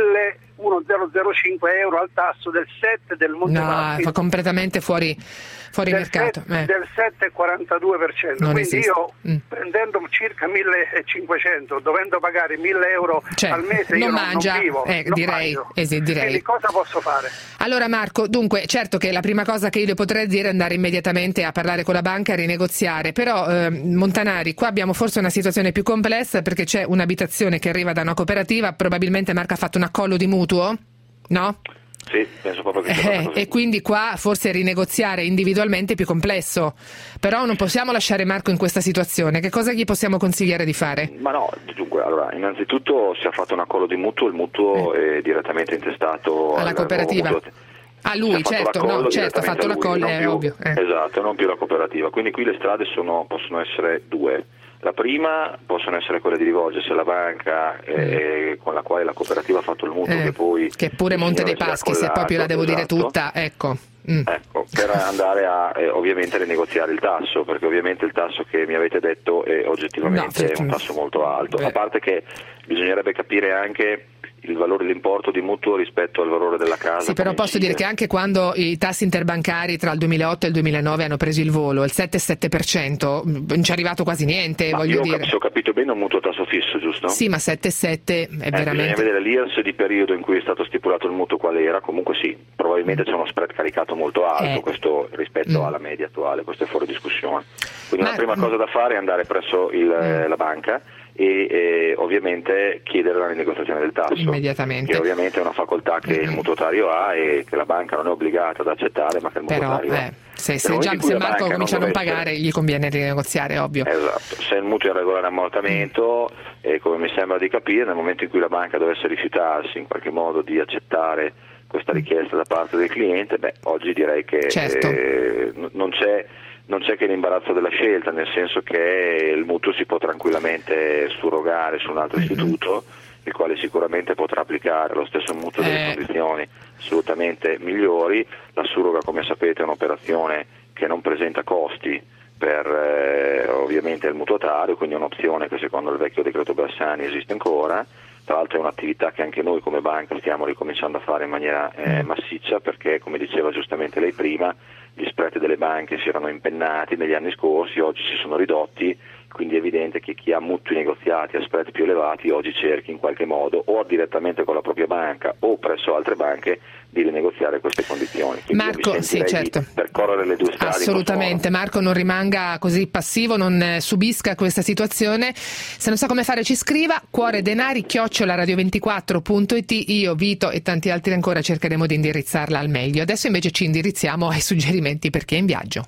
millecinque euro al tasso del sette del Montepaschi. No, fa completamente fuori, fuori del mercato. set, eh. Del sette virgola quarantadue per cento. Non Quindi esiste. io mm. prendendo circa millecinquecento, dovendo pagare mille euro cioè, al mese, non io mangia, non vivo, eh, non direi, eh sì, direi. Quindi cosa posso fare? Allora Marco, dunque, certo che la prima cosa che io le potrei dire è andare immediatamente a parlare con la banca e a rinegoziare, però eh, Montanari, qua abbiamo forse una situazione più complessa, perché c'è un'abitazione che arriva da una cooperativa, probabilmente Marco ha fatto un accollo di mutuo, no? Sì, penso proprio che sia eh, e quindi qua forse rinegoziare individualmente è più complesso, però non possiamo lasciare Marco in questa situazione. Che cosa gli possiamo consigliare di fare? Ma no, dunque, allora, innanzitutto si è fatto un accollo di mutuo, il mutuo eh. è direttamente intestato alla cooperativa. Mutuo. A lui, certo, no, certo, ha fatto l'accollo, è più, ovvio. Eh. Esatto, non più la cooperativa. Quindi qui le strade sono, possono essere due. La prima possono essere quelle di rivolgersi alla banca eh, con la quale la cooperativa ha fatto il mutuo, eh, che poi che pure Monte dei Paschi, se proprio la devo esatto. dire tutta, ecco. Mm. Ecco, per andare a eh, ovviamente rinegoziare il tasso, perché ovviamente il tasso che mi avete detto è oggettivamente no, un tasso molto alto. Beh. A parte che bisognerebbe capire anche il valore, l'importo di mutuo rispetto al valore della casa. Sì, però posso incide. dire che anche quando i tassi interbancari tra il duemilaotto e il duemilanove hanno preso il volo, il sette virgola sette per cento, non ci è arrivato quasi niente, ma voglio io dire. Se ho capito bene, un mutuo a tasso fisso, giusto? Sì, ma sette virgola sette è eh, veramente... Bisogna vedere l'I R S di periodo in cui è stato stipulato il mutuo qual era, comunque sì, probabilmente mm. c'è uno spread caricato molto alto, eh. questo rispetto mm. alla media attuale, questo è fuori discussione. Quindi ma... la prima cosa da fare è andare presso il, mm. la banca e eh, ovviamente chiedere la rinegoziazione del tasso immediatamente, che ovviamente è una facoltà che il mutuatario ha e che la banca non è obbligata ad accettare, ma che il mutuatario però, eh, se, se, già, se Marco comincia a non pagare essere... gli conviene rinegoziare, ovvio. Esatto, se il mutuo è in regolare ammortamento mm. e come mi sembra di capire, nel momento in cui la banca dovesse rifiutarsi in qualche modo di accettare questa richiesta da parte del cliente, beh, oggi direi che certo. eh, non c'è non c'è che l'imbarazzo della scelta, nel senso che il mutuo si può tranquillamente surrogare su un altro mm-hmm. istituto, il quale sicuramente potrà applicare lo stesso mutuo eh. delle condizioni assolutamente migliori. La surroga, come sapete, è un'operazione che non presenta costi per eh, ovviamente il mutuatario, quindi è un'opzione che secondo il vecchio decreto Bersani esiste ancora. Tra l'altro è un'attività che anche noi come banca stiamo ricominciando a fare in maniera eh, massiccia, perché come diceva giustamente lei prima, gli spread delle banche si erano impennati negli anni scorsi, oggi si sono ridotti, quindi è evidente che chi ha mutui negoziati a spread più elevati oggi cerchi in qualche modo o direttamente con la propria banca o presso altre banche di rinegoziare queste condizioni. Quindi Marco, sì, certo. Percorrere le due strade. Assolutamente, Marco non rimanga così passivo, non eh, subisca questa situazione. Se non sa come fare ci scriva cuore denari chiocciola radio ventiquattro punto it. Io, Vito e tanti altri ancora cercheremo di indirizzarla al meglio. Adesso invece ci indirizziamo ai suggerimenti per chi è in viaggio.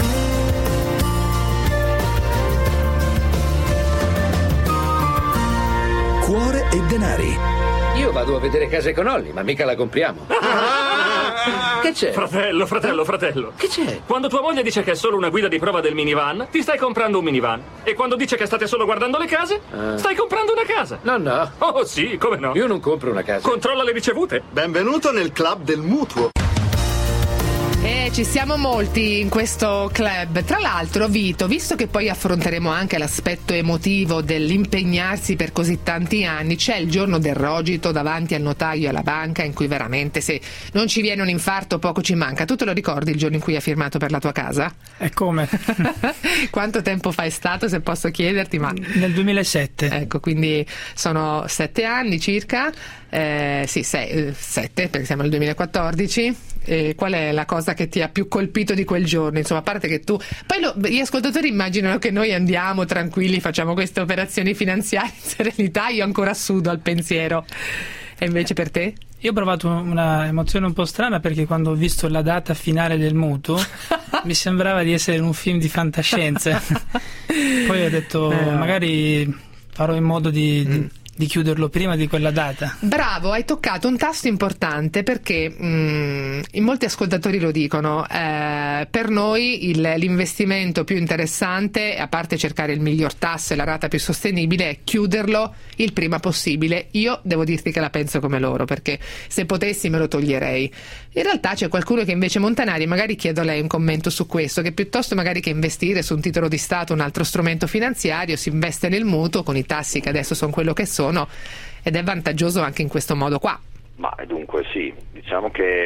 Cuore e denari. Io vado a vedere case con Olli, ma mica la compriamo. Che c'è? Fratello, fratello, fratello. Che c'è? Quando tua moglie dice che è solo una guida di prova del minivan, ti stai comprando un minivan. E quando dice che state solo guardando le case, ah. stai comprando una casa. No, no. Oh sì, come no? Io non compro una casa. Controlla le ricevute. Benvenuto nel club del mutuo. E Eh, ci siamo molti in questo club. Tra l'altro, Vito, visto che poi affronteremo anche l'aspetto emotivo dell'impegnarsi per così tanti anni, c'è il giorno del rogito davanti al notaio e alla banca in cui veramente se non ci viene un infarto poco ci manca. Tu te lo ricordi il giorno in cui hai firmato per la tua casa? E come? Quanto tempo fa è stato, se posso chiederti? Ma... Nel duemilasette. Ecco, quindi sono sette anni circa. Eh, sì, sei, sette, perché siamo nel duemilaquattordici. E qual è la cosa che ti ha più colpito di quel giorno? Insomma, a parte che tu poi lo, gli ascoltatori immaginano che noi andiamo tranquilli, facciamo queste operazioni finanziarie in serenità, io ancora sudo al pensiero. E invece per te? Io ho provato una emozione un po' strana, perché quando ho visto la data finale del mutuo mi sembrava di essere in un film di fantascienza. Poi ho detto eh, magari farò in modo di, di di chiuderlo prima di quella data. Bravo, hai toccato un tasto importante, perché mh, in molti ascoltatori lo dicono, eh, per noi il, l'investimento più interessante, a parte cercare il miglior tasso e la rata più sostenibile, è chiuderlo il prima possibile. Io devo dirti che la penso come loro, perché se potessi me lo toglierei. In realtà c'è qualcuno che invece, Montanari, magari chiedo a lei un commento su questo, che piuttosto magari che investire su un titolo di Stato, un altro strumento finanziario, si investe nel mutuo con i tassi che adesso sono quello che sono, ed è vantaggioso anche in questo modo qua. Ma dunque sì, diciamo che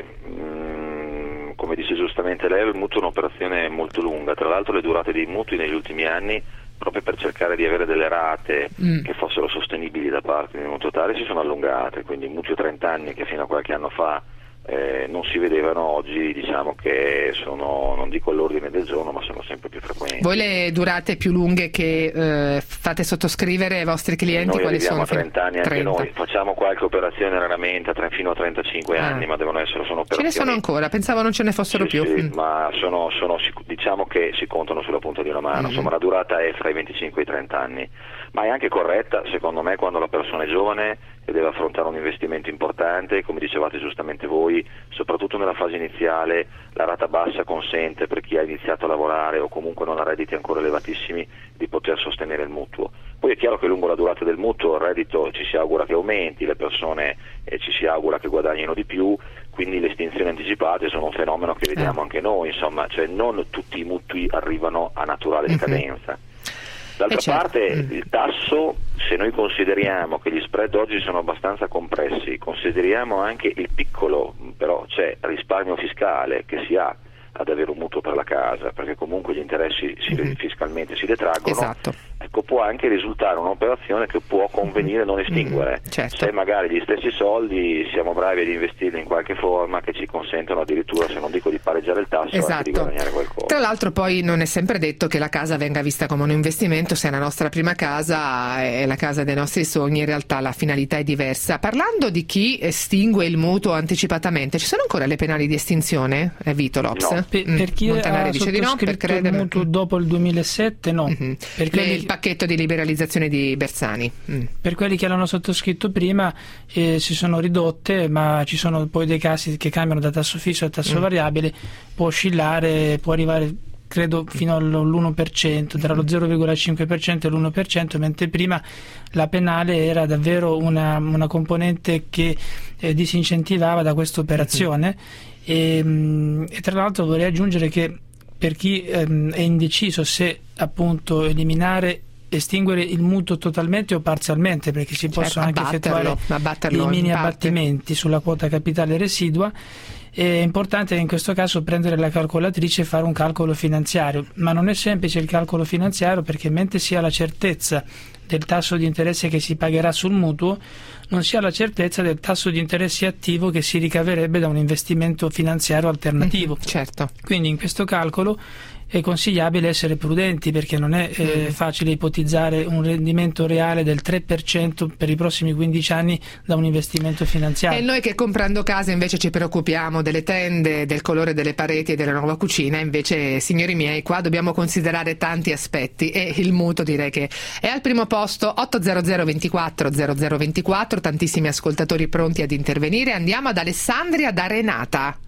mh, come dice giustamente lei, il mutuo è un'operazione molto lunga. Tra l'altro le durate dei mutui negli ultimi anni, proprio per cercare di avere delle rate mm. che fossero sostenibili da parte dei mutuatari, si sono allungate. Quindi mutui a trenta anni che fino a qualche anno fa Eh, non si vedevano, oggi diciamo che sono, non dico all'ordine del giorno, ma sono sempre più frequenti. Voi le durate più lunghe che eh, fate sottoscrivere ai vostri clienti, noi quali sono? Noi a trenta anni anche trenta. Noi facciamo qualche operazione raramente a fino a trentacinque ah. anni, ma devono essere sono operazioni. Ce ne sono ancora, pensavo non ce ne fossero sì, più. Sì, mm. ma sono, sono, diciamo che si contano sulla punta di una mano, mm-hmm. insomma la durata è fra i venticinque e i trenta anni, ma è anche corretta secondo me quando la persona è giovane e deve affrontare un investimento importante, come dicevate giustamente voi, soprattutto nella fase iniziale la rata bassa consente, per chi ha iniziato a lavorare o comunque non ha redditi ancora elevatissimi, di poter sostenere il mutuo. Poi è chiaro che lungo la durata del mutuo il reddito ci si augura che aumenti, le persone eh, ci si augura che guadagnino di più, quindi le estinzioni anticipate sono un fenomeno che vediamo eh. anche noi, insomma, cioè non tutti i mutui arrivano a naturale decadenza. Mm-hmm. D'altra certo. parte mm. il tasso, se noi consideriamo che gli spread oggi sono abbastanza compressi, consideriamo anche il piccolo però c'è risparmio fiscale che si ha ad avere un mutuo per la casa, perché comunque gli interessi si, mm-hmm. fiscalmente si detraggono, esatto. ecco, può anche risultare un'operazione che può convenire non estinguere, mm-hmm. certo. se magari gli stessi soldi siamo bravi ad investirli in qualche forma che ci consentono addirittura, se non dico di pareggiare il tasso, esatto. anche di guadagnare qualcosa. Tra l'altro poi non è sempre detto che la casa venga vista come un investimento. Se è la nostra prima casa, è la casa dei nostri sogni, in realtà la finalità è diversa. Parlando di chi estingue il mutuo anticipatamente, ci sono ancora le penali di estinzione, eh, Vito Lops? No. Per, per chi Montanari ha dice di no, per il mutuo dopo il duemilasette no. Mm-hmm. Per quelli... il pacchetto di liberalizzazione di Bersani. Mm. Per quelli che l'hanno sottoscritto prima eh, si sono ridotte, ma ci sono poi dei casi che cambiano da tasso fisso a tasso mm. variabile, può oscillare, può arrivare credo fino all'uno per cento, tra lo zero virgola cinque per cento e l'uno per cento, mentre prima la penale era davvero una, una componente che eh, disincentivava da questa operazione. Mm-hmm. E, e tra l'altro vorrei aggiungere che per chi ehm, è indeciso se appunto eliminare, estinguere il mutuo totalmente o parzialmente, perché si certo, possono anche effettuare abbatterlo i mini in abbattimenti sulla quota capitale residua, è importante in questo caso prendere la calcolatrice e fare un calcolo finanziario, ma non è semplice il calcolo finanziario, perché mentre si ha la certezza del tasso di interesse che si pagherà sul mutuo, non si ha la certezza del tasso di interesse attivo che si ricaverebbe da un investimento finanziario alternativo. Mm-hmm, certo. Quindi in questo calcolo è consigliabile essere prudenti, perché non è eh, facile ipotizzare un rendimento reale del tre per cento per i prossimi quindici anni da un investimento finanziario. E noi che comprando casa invece ci preoccupiamo delle tende, del colore delle pareti e della nuova cucina, invece signori miei qua dobbiamo considerare tanti aspetti, e il mutuo direi che è al primo posto. Otto zero zero ventiquattro zero zero ventiquattro, tantissimi ascoltatori pronti ad intervenire. Andiamo ad Alessandria da Renata.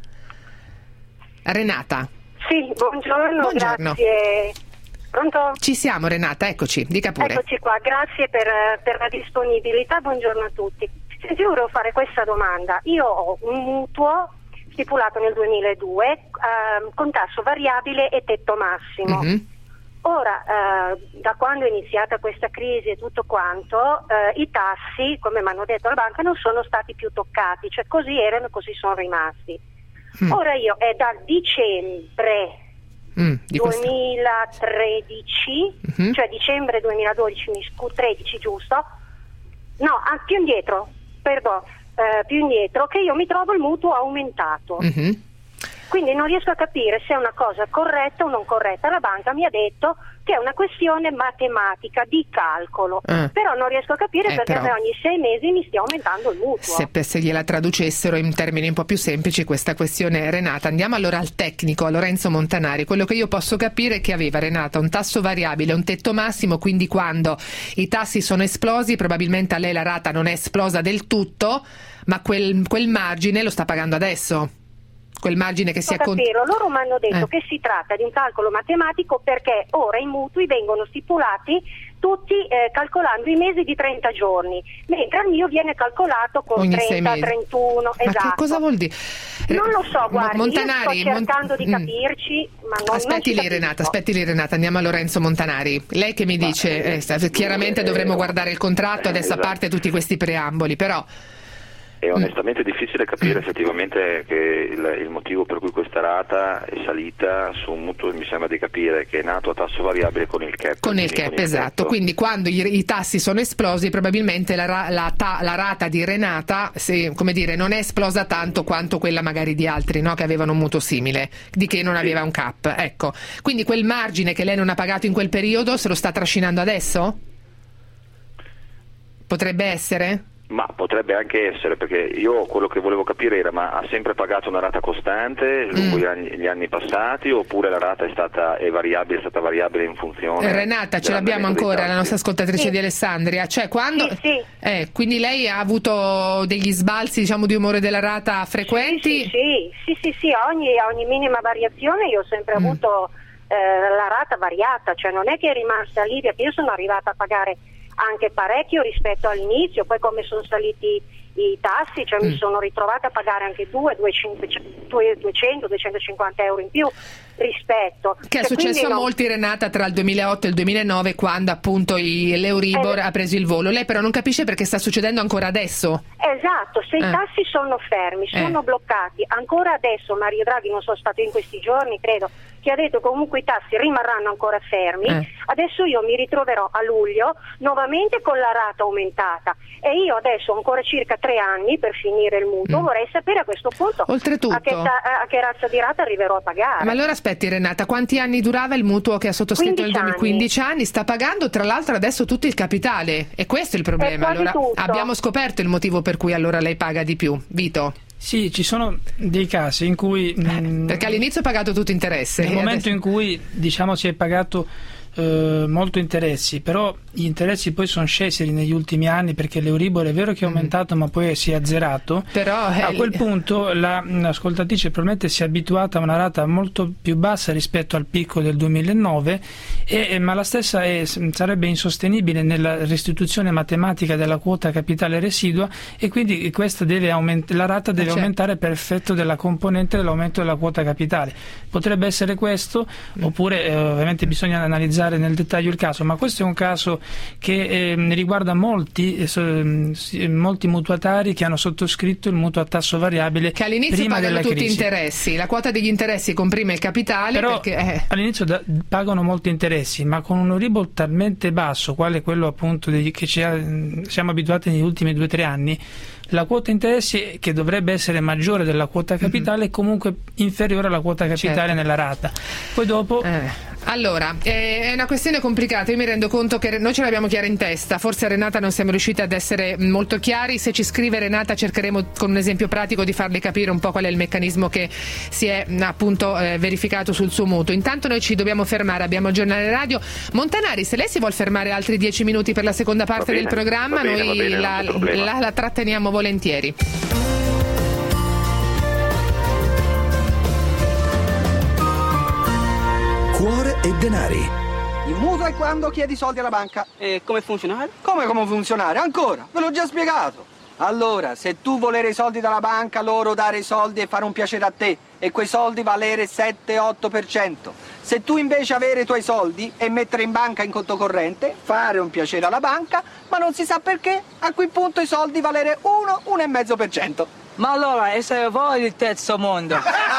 Renata. Sì, buongiorno, buongiorno. Grazie. Pronto? Ci siamo Renata, eccoci, dica pure. Eccoci qua, grazie per, per la disponibilità, buongiorno a tutti. Senti, io volevo fare questa domanda. Io ho un mutuo stipulato nel duemiladue eh, con tasso variabile e tetto massimo. Mm-hmm. Ora, eh, da quando è iniziata questa crisi e tutto quanto, eh, i tassi, come mi hanno detto alla banca, non sono stati più toccati, cioè così erano e così sono rimasti. Mm. Ora io è dal dicembre mm, di duemilatredici, mm-hmm. cioè dicembre duemiladodici, tredici giusto? No, ah, più indietro, perdono, eh, più indietro, che io mi trovo il mutuo aumentato. Mm-hmm. Quindi non riesco a capire se è una cosa corretta o non corretta. La banca mi ha detto che è una questione matematica, di calcolo, eh. però non riesco a capire eh, perché però... ogni sei mesi mi stia aumentando il mutuo. Se, se gliela traducessero in termini un po' più semplici questa questione, Renata. Andiamo allora al tecnico, a Lorenzo Montanari. Quello che io posso capire è che aveva, Renata, un tasso variabile, un tetto massimo, quindi quando i tassi sono esplosi probabilmente a lei la rata non è esplosa del tutto, ma quel, quel margine lo sta pagando adesso. Quel margine che si è con... Loro mi hanno detto eh. che si tratta di un calcolo matematico perché ora i mutui vengono stipulati tutti eh, calcolando i mesi di trenta giorni, mentre il mio viene calcolato con ogni trenta, trentuno. Ma esatto. che cosa vuol dire? Non lo so, guardi, Montanari, io sto cercando Mont... di capirci, ma non, aspetti non lì Renata, aspetti lì Renata, andiamo a Lorenzo Montanari. Lei che mi dice, eh, chiaramente dovremmo guardare il contratto, adesso a parte tutti questi preamboli, però... È onestamente difficile capire effettivamente che il, il motivo per cui questa rata è salita su un mutuo, mi sembra di capire che è nato a tasso variabile con il cap. Con il cap, con il esatto. Tetto. Quindi quando i, i tassi sono esplosi probabilmente la, la, ta, la rata di Renata, se, come dire, non è esplosa tanto quanto quella magari di altri, no, che avevano un mutuo simile, di che non aveva un cap. Ecco. Quindi quel margine che lei non ha pagato in quel periodo se lo sta trascinando adesso? Potrebbe essere? Ma potrebbe anche essere, perché io quello che volevo capire era: ma ha sempre pagato una rata costante lungo mm. gli, anni, gli anni passati, oppure la rata è stata è variabile, è stata variabile in funzione? Eh, Renata, ce l'abbiamo ancora, la nostra ascoltatrice sì. di Alessandria, cioè quando sì, sì. Eh, quindi lei ha avuto degli sbalzi, diciamo, di umore della rata frequenti? Sì, sì, sì, sì, sì, ogni, ogni minima variazione io ho sempre mm. avuto eh, la rata variata, cioè non è che è rimasta lì, perché io sono arrivata a pagare anche parecchio rispetto all'inizio, poi come sono saliti i tassi, cioè mm. mi sono ritrovata a pagare anche due, duecento, duecentocinquanta euro in più rispetto. Che è cioè, successo a no... molti, Renata, tra il duemilaotto e il duemilanove, quando appunto i, l'Euribor eh, ha preso il volo. Lei però non capisce perché sta succedendo ancora adesso. Esatto, se eh. i tassi sono fermi, sono eh. bloccati, ancora adesso Mario Draghi, non sono stato in questi giorni, credo, che ha detto comunque i tassi rimarranno ancora fermi, eh. adesso io mi ritroverò a luglio nuovamente con la rata aumentata e io adesso ho ancora circa tre anni per finire il mutuo, mm. vorrei sapere a questo punto Oltretutto, a, che ta- a che razza di rata arriverò a pagare. Ma allora aspetti, Renata, quanti anni durava il mutuo che ha sottoscritto nel duemilaquindici? quindici anni, sta pagando tra l'altro adesso tutto il capitale e questo è il problema. È allora tutto. Abbiamo scoperto il motivo per cui allora lei paga di più. Vito? Sì, ci sono dei casi in cui mh, perché all'inizio ha pagato tutto interesse. Nel momento adesso... in cui diciamo si è pagato eh, molto interessi, però gli interessi poi sono scesi negli ultimi anni perché l'Euribor è vero che è aumentato mm. ma poi si è azzerato. Però a quel punto la, l'ascoltatrice probabilmente si è abituata a una rata molto più bassa rispetto al picco del duemilanove, e, e, ma la stessa è, sarebbe insostenibile nella restituzione matematica della quota capitale residua, e quindi questa deve aument- la rata deve certo. aumentare per effetto della componente dell'aumento della quota capitale. Potrebbe essere questo, mm. oppure eh, ovviamente bisogna analizzare nel dettaglio il caso, ma questo è un caso che eh, riguarda molti, eh, molti mutuatari che hanno sottoscritto il mutuo a tasso variabile che all'inizio prima pagano della tutti crisi. interessi, la quota degli interessi comprime il capitale, però perché, eh. all'inizio da, pagano molti interessi, ma con un Euribor talmente basso, quale quello appunto degli, che ci ha, siamo abituati negli ultimi due o tre anni, la quota interessi, che dovrebbe essere maggiore della quota capitale, è comunque inferiore alla quota capitale certo. nella rata. Poi dopo eh. Allora, è una questione complicata, io mi rendo conto che noi ce l'abbiamo chiara in testa, forse a Renata non siamo riusciti ad essere molto chiari. Se ci scrive Renata cercheremo con un esempio pratico di farle capire un po' qual è il meccanismo che si è appunto eh, verificato sul suo mutuo. Intanto noi ci dobbiamo fermare, abbiamo il giornale radio. Montanari, se lei si vuol fermare altri dieci minuti per la seconda parte bene, del programma, bene, noi bene, la, la, la tratteniamo volentieri. Cuore e denari. Il mutuo è quando chiedi soldi alla banca. E come funzionare? Come come funzionare? Ancora? Ve l'ho già spiegato. Allora, se tu volere i soldi dalla banca, loro dare i soldi e fare un piacere a te, e quei soldi valere sette otto per cento. Se tu invece avere i tuoi soldi e mettere in banca in conto corrente, fare un piacere alla banca, ma non si sa perché, a quel punto i soldi valere uno, uno virgola cinque per cento. Ma allora, essere voi il terzo mondo.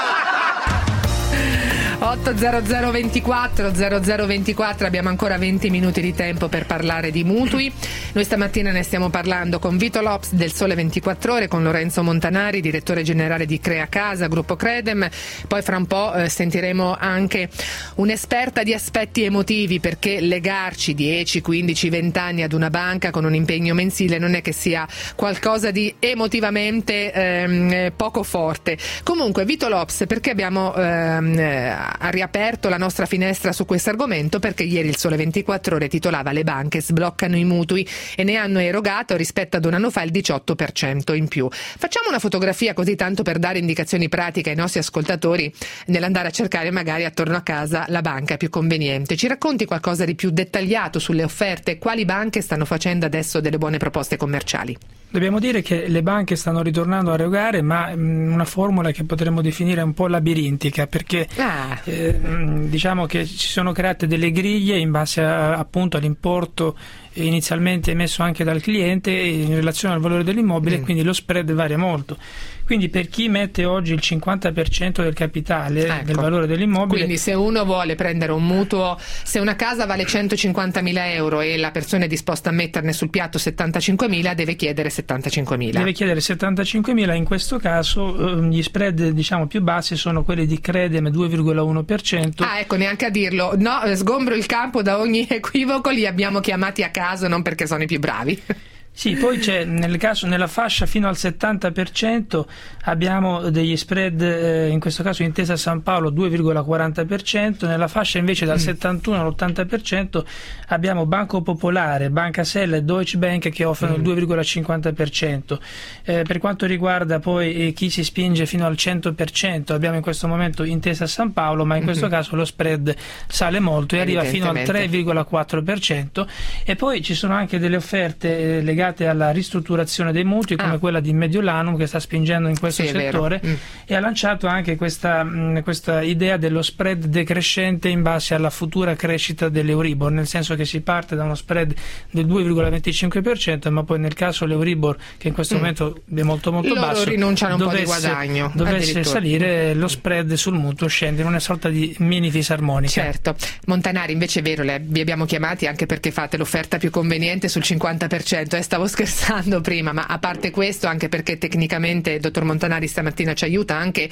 otto zero zero ventiquattro zero zero ventiquattro, abbiamo ancora venti minuti di tempo per parlare di mutui. Noi stamattina ne stiamo parlando con Vito Lops del Sole ventiquattro Ore, con Lorenzo Montanari, direttore generale di Crea Casa, gruppo Credem. Poi fra un po' eh, sentiremo anche un'esperta di aspetti emotivi, perché legarci dieci, quindici, venti anni ad una banca con un impegno mensile non è che sia qualcosa di emotivamente ehm, poco forte. Comunque Vito Lops, perché abbiamo ehm, ha riaperto la nostra finestra su questo argomento? Perché ieri il Sole ventiquattro Ore titolava: le banche sbloccano i mutui e ne hanno erogato rispetto ad un anno fa il diciotto per cento in più. Facciamo una fotografia così tanto per dare indicazioni pratiche ai nostri ascoltatori nell'andare a cercare magari attorno a casa la banca più conveniente. Ci racconti qualcosa di più dettagliato sulle offerte? Quali banche stanno facendo adesso delle buone proposte commerciali? Dobbiamo dire che le banche stanno ritornando a erogare, ma mh, una formula che potremmo definire un po' labirintica, perché ah. eh, mh, diciamo che ci sono create delle griglie in base a, appunto all'importo inizialmente emesso anche dal cliente in relazione al valore dell'immobile, mm. quindi lo spread varia molto. Quindi per chi mette oggi il cinquanta per cento del capitale, ecco, del valore dell'immobile... Quindi se uno vuole prendere un mutuo, se una casa vale centocinquantamila euro e la persona è disposta a metterne sul piatto settantacinquemila, deve chiedere settantacinquemila. Deve chiedere settantacinquemila, in questo caso eh, gli spread diciamo più bassi sono quelli di Credem due virgola uno per cento. Ah, ecco, neanche a dirlo. No, sgombro il campo da ogni equivoco, li abbiamo chiamati a caso, non perché sono i più bravi. Sì, poi c'è nel caso, nella fascia fino al settanta per cento abbiamo degli spread, eh, in questo caso Intesa San Paolo due virgola quaranta per cento, nella fascia invece dal mm. settantuno all'ottanta per cento abbiamo Banco Popolare, Banca Sella e Deutsche Bank che offrono mm. il due virgola cinquanta per cento. Eh, per quanto riguarda poi eh, chi si spinge fino al cento per cento abbiamo in questo momento Intesa San Paolo, ma in questo mm-hmm. caso lo spread sale molto e arriva fino al tre virgola quattro per cento. E poi ci sono anche delle offerte eh, legate alla ristrutturazione dei mutui, come ah. quella di Mediolanum, che sta spingendo in questo sì, settore mm. e ha lanciato anche questa, mh, questa idea dello spread decrescente in base alla futura crescita dell'Euribor, nel senso che si parte da uno spread del due virgola venticinque per cento, ma poi nel caso l'Euribor, che in questo mm. momento è molto molto loro basso, rinunciano un dovesse, po' di guadagno, dovesse salire, lo spread sul mutuo scende in una sorta di mini fisarmonica. Certo. Montanari, invece è vero, le, vi abbiamo chiamati anche perché fate l'offerta più conveniente sul cinquanta per cento, eh, stavo scherzando prima, ma a parte questo, anche perché tecnicamente il dottor Montanari stamattina ci aiuta anche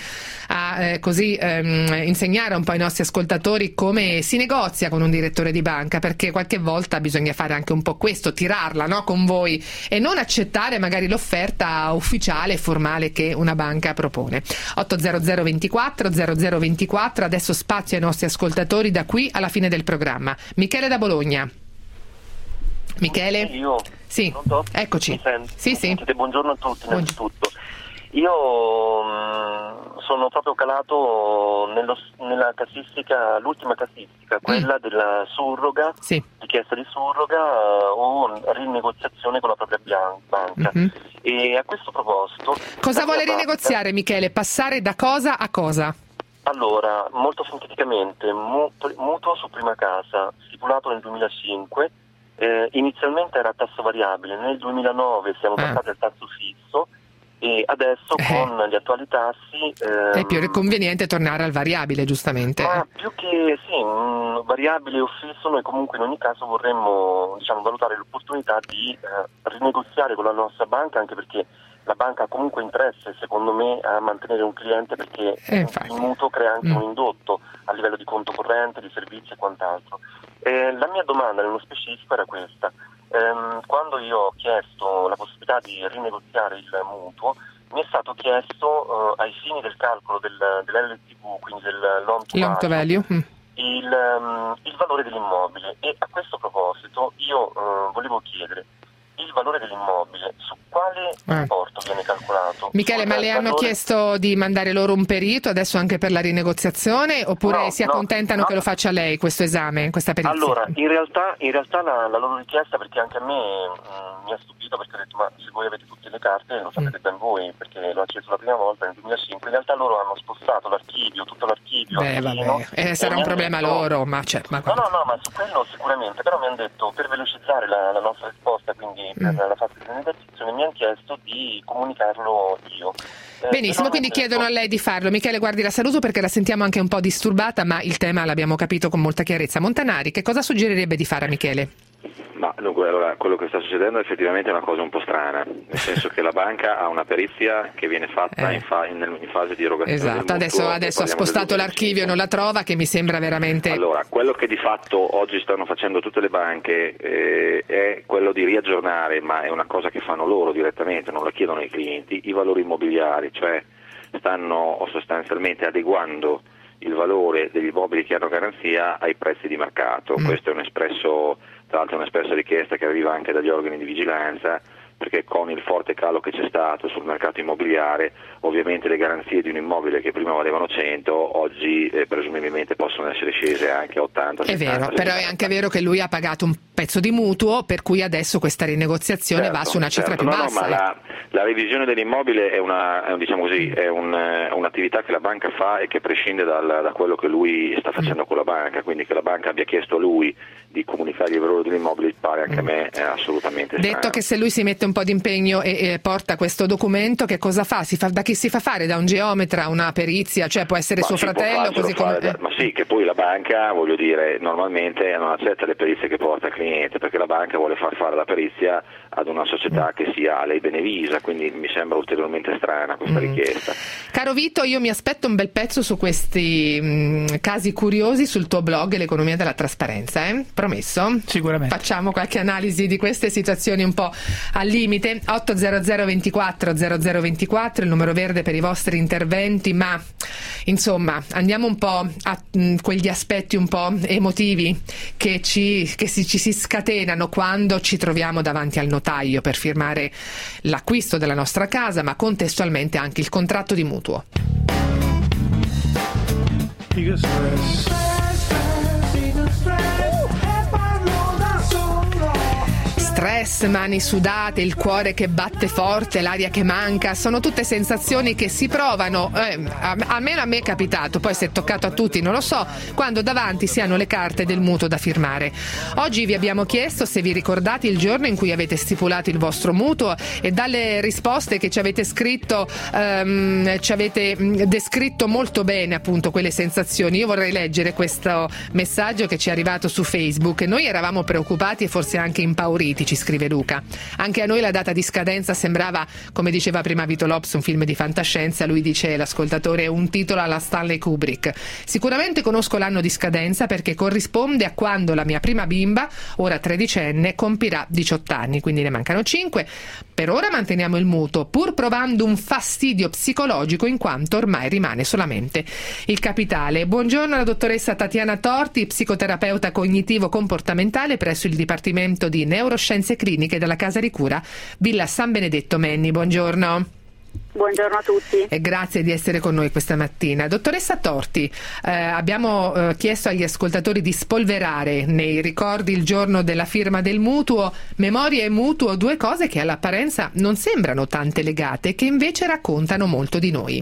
a eh, così ehm, insegnare un po' ai nostri ascoltatori come si negozia con un direttore di banca, perché qualche volta bisogna fare anche un po' questo, tirarla, no, con voi e non accettare magari l'offerta ufficiale e formale che una banca propone. otto zero zero ventiquattro zero zero ventiquattro, adesso spazio ai nostri ascoltatori da qui alla fine del programma. Michele da Bologna. Michele? Io? Sì, Pronto? eccoci. Mi senti? Sì, sì. Sentite? Buongiorno a tutti, innanzitutto. Io mh, sono proprio calato nello, nella casistica, l'ultima casistica, quella mm. della surroga, sì. richiesta di surroga uh, o rinegoziazione con la propria bian- banca. Mm-hmm. E a questo proposito... Cosa vuole rinegoziare, Michele? Passare da cosa a cosa? Allora, molto sinteticamente, mutuo su prima casa, stipulato nel duemilacinque, eh, inizialmente era a tasso variabile, nel duemilanove siamo ah. passati al tasso fisso e adesso eh. con gli attuali tassi... Ehm, è più conveniente tornare al variabile, giustamente. Ma più che sì, mh, variabile o fisso, noi comunque in ogni caso vorremmo diciamo, valutare l'opportunità di eh, rinegoziare con la nostra banca, anche perché la banca ha comunque interesse, secondo me, a mantenere un cliente, perché eh, il mutuo crea anche mm. un indotto a livello di conto corrente, di servizi e quant'altro. Eh, la mia domanda nello specifico era questa. Ehm, quando io ho chiesto la possibilità di rinegoziare il mutuo, mi è stato chiesto eh, ai fini del calcolo del, dell'L T V, quindi del loan to Long to value, mm. il, um, il valore dell'immobile. E a questo proposito io uh, volevo chiedere il valore dell'immobile su quale Ah. importo viene calcolato? Michele, ma Sul le hanno valore- chiesto di mandare loro un perito adesso anche per la rinegoziazione, oppure No, si no, accontentano no. che lo faccia lei questo esame, questa perizia? Allora, in realtà, in realtà la, la loro richiesta, perché anche a me mh, mi ha stupito, perché ho detto ma se voi avete tutte le carte lo sapete ben voi, perché l'ho acceso la prima volta nel duemilacinque, in realtà loro hanno spostato l'archivio, tutto l'archivio. Beh, archivino, vabbè, eh, e sarà mi un hanno problema detto- loro, ma, cioè, ma No, no, no, ma su quello sicuramente, però mi hanno detto per velocizzare la, la nostra risposta, quindi per Mm. la fase di rinegoziazione, mi hanno chiesto di comunicarlo io. Eh, Benissimo, però quindi mi hanno chiedono a lei di farlo. Michele, guardi, la saluto perché la sentiamo anche un po' disturbata, ma il tema l'abbiamo capito con molta chiarezza. Montanari, che cosa suggerirebbe di fare a Michele? Ma dunque, allora, quello che sta succedendo effettivamente è una cosa un po' strana, nel senso che la banca ha una perizia che viene fatta Eh. in, fa- in, in fase di erogazione del Esatto, mutuo, adesso, e adesso ha parliamo del spostato l'archivio, non la trova, che mi sembra veramente... Allora, quello che di fatto oggi stanno facendo tutte le banche eh, è quello di riaggiornare, ma è una cosa che fanno loro direttamente, non la chiedono ai clienti, i valori immobiliari, cioè stanno sostanzialmente adeguando il valore degli immobili che hanno garanzia ai prezzi di mercato. Mm. Questo è un espresso, tra l'altro è un'espressa richiesta che arriva anche dagli organi di vigilanza, perché con il forte calo che c'è stato sul mercato immobiliare, ovviamente le garanzie di un immobile che prima valevano cento, oggi eh, presumibilmente possono essere scese anche a ottanta. È settanta, vero, però è anche vero che lui ha pagato un pezzo di mutuo, per cui adesso questa rinegoziazione Certo, va su una cifra certo. più no, bassa. No, ma la, la revisione dell'immobile è, una, è, un, diciamo così, è un, eh, un'attività che la banca fa e che prescinde dal, da quello che lui sta facendo con la banca, quindi che la banca abbia chiesto a lui di comunicargli il valore dell'immobile pare anche a me è assolutamente Detto strano. che se lui si mette un po' di impegno e, e porta questo documento, che cosa fa? Si fa? Da chi si fa fare? Da un geometra, una perizia? Cioè può essere Ma suo si può fratello? farcelo Così come... fare da- ma sì, che poi la banca, voglio dire, normalmente non accetta le perizie che porta il cliente, perché la banca vuole far fare la perizia ad una società che sia lei benevisa, quindi mi sembra ulteriormente strana questa Mm. richiesta. Caro Vito, io mi aspetto un bel pezzo su questi mh, casi curiosi sul tuo blog L'economia della trasparenza, eh? Promesso? Sicuramente. Facciamo qualche analisi di queste situazioni un po' al limite. otto zero zero ventiquattro zero zero ventiquattro il numero verde per i vostri interventi, ma insomma andiamo un po' a mh, quegli aspetti un po' emotivi che, ci, che si, ci si scatenano quando ci troviamo davanti al notaio per firmare l'acquisto della nostra casa, ma contestualmente anche il contratto di mutuo. Stress, mani sudate, il cuore che batte forte, l'aria che manca, sono tutte sensazioni che si provano, eh, a- almeno a me è capitato, poi se è toccato a tutti non lo so, quando davanti si hanno le carte del mutuo da firmare. Oggi vi abbiamo chiesto se vi ricordate il giorno in cui avete stipulato il vostro mutuo, e dalle risposte che ci avete scritto ehm, ci avete mh, descritto molto bene appunto quelle sensazioni. Io vorrei leggere questo messaggio che ci è arrivato su Facebook. Noi eravamo preoccupati e forse anche impauriti, ci scrive Luca. Anche a noi la data di scadenza sembrava, come diceva prima Vito Lopes, un film di fantascienza. Lui dice, l'ascoltatore, un titolo alla Stanley Kubrick. Sicuramente conosco l'anno di scadenza perché corrisponde a quando la mia prima bimba, ora tredicenne, compirà diciotto anni, quindi ne mancano cinque. Per ora manteniamo il mutuo, pur provando un fastidio psicologico in quanto ormai rimane solamente il capitale. Buongiorno alla dottoressa Tatiana Torti, psicoterapeuta cognitivo-comportamentale presso il Dipartimento di Neuroscienze Cliniche della Casa di Cura Villa San Benedetto Menni. Buongiorno. Buongiorno a tutti. E grazie di essere con noi questa mattina. Dottoressa Torti, eh, abbiamo eh, chiesto agli ascoltatori di spolverare nei ricordi il giorno della firma del mutuo. Memoria e mutuo, due cose che all'apparenza non sembrano tante legate, che invece raccontano molto di noi.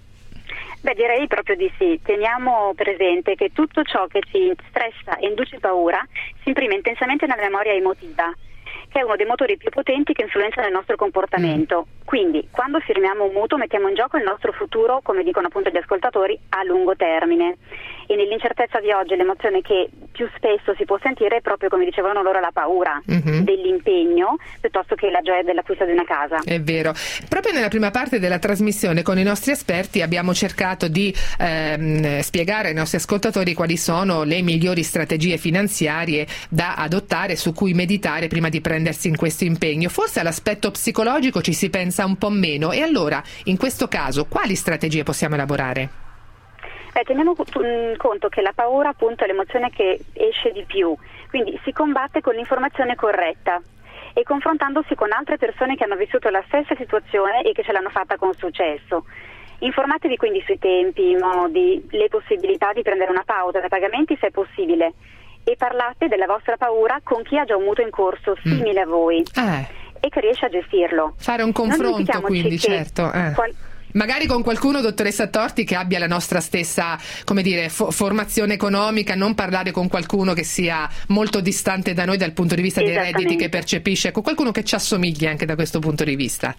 Beh, direi proprio di sì. Teniamo presente che tutto ciò che ci stressa e induce paura si imprime intensamente nella memoria emotiva, che è uno dei motori più potenti che influenzano il nostro comportamento. Mm. Quindi, quando firmiamo un mutuo mettiamo in gioco il nostro futuro, come dicono appunto gli ascoltatori, a lungo termine. E nell'incertezza di oggi l'emozione che più spesso si può sentire è proprio, come dicevano loro, la paura mm-hmm. dell'impegno, piuttosto che la gioia dell'acquisto di una casa. È vero. Proprio nella prima parte della trasmissione con i nostri esperti abbiamo cercato di ehm, spiegare ai nostri ascoltatori quali sono le migliori strategie finanziarie da adottare, su cui meditare prima di prendersi in questo impegno. Forse all'aspetto psicologico ci si pensa un po' meno, e allora in questo caso quali strategie possiamo elaborare? Beh, teniamo conto che la paura appunto è l'emozione che esce di più, quindi si combatte con l'informazione corretta. e confrontandosi con altre persone che hanno vissuto la stessa situazione e che ce l'hanno fatta con successo. Informatevi quindi sui tempi, i modi, le possibilità di prendere una pausa dai pagamenti se è possibile, e parlate della vostra paura con chi ha già un mutuo in corso simile mm. a voi eh. e che riesce a gestirlo. Fare un confronto, quindi, certo. Eh. Qual- Magari con qualcuno, dottoressa Torti, che abbia la nostra stessa, come dire, fo- formazione economica, non parlare con qualcuno che sia molto distante da noi dal punto di vista dei redditi che percepisce, con qualcuno che ci assomigli anche da questo punto di vista.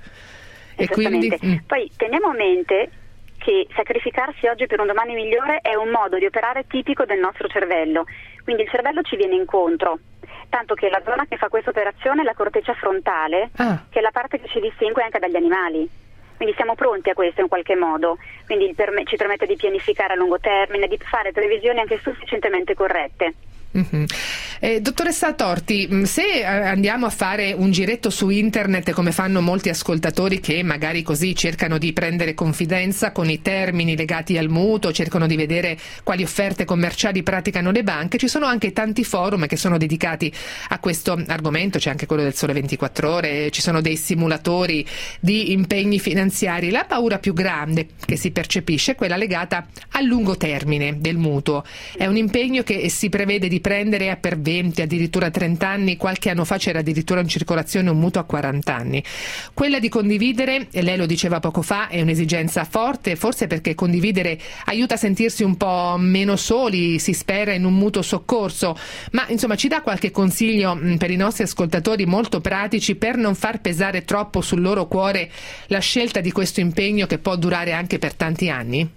E quindi, mm. Poi teniamo a mente che sacrificarsi oggi per un domani migliore è un modo di operare tipico del nostro cervello, quindi il cervello ci viene incontro, tanto che la zona che fa questa operazione è la corteccia frontale, ah. che è la parte che ci distingue anche dagli animali. Quindi siamo pronti a questo in qualche modo, quindi il perme- ci permette di pianificare a lungo termine, di fare previsioni anche sufficientemente corrette. Mm-hmm. Eh, dottoressa Torti, se andiamo a fare un giretto su internet come fanno molti ascoltatori che magari così cercano di prendere confidenza con i termini legati al mutuo, cercano di vedere quali offerte commerciali praticano le banche, ci sono anche tanti forum che sono dedicati a questo argomento, c'è anche quello del Sole ventiquattro Ore, ci sono dei simulatori di impegni finanziari. La paura più grande che si percepisce è quella legata al lungo termine del mutuo, è un impegno che si prevede di prendere per venti, addirittura trenta anni, qualche anno fa c'era addirittura in circolazione un mutuo a quaranta anni. Quella di condividere, e lei lo diceva poco fa, è un'esigenza forte, forse perché condividere aiuta a sentirsi un po' meno soli, si spera in un mutuo soccorso, ma insomma ci dà qualche consiglio mh, per i nostri ascoltatori molto pratici per non far pesare troppo sul loro cuore la scelta di questo impegno che può durare anche per tanti anni?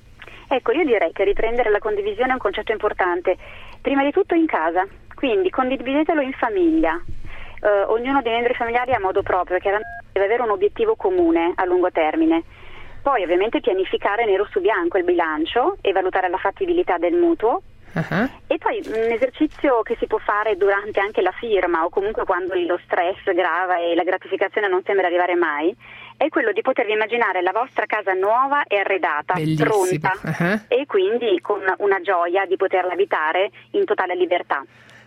Ecco, io direi che riprendere la condivisione è un concetto importante. Prima di tutto in casa, quindi condividetelo in famiglia, eh, ognuno dei membri familiari a modo proprio, chiaramente deve avere un obiettivo comune a lungo termine. Poi ovviamente pianificare nero su bianco il bilancio e valutare la fattibilità del mutuo. Uh-huh. E poi un esercizio che si può fare durante anche la firma o comunque quando lo stress grava e la gratificazione non sembra arrivare mai, è quello di potervi immaginare la vostra casa nuova e arredata, bellissima, pronta, uh-huh. e quindi con una gioia di poterla abitare in totale libertà.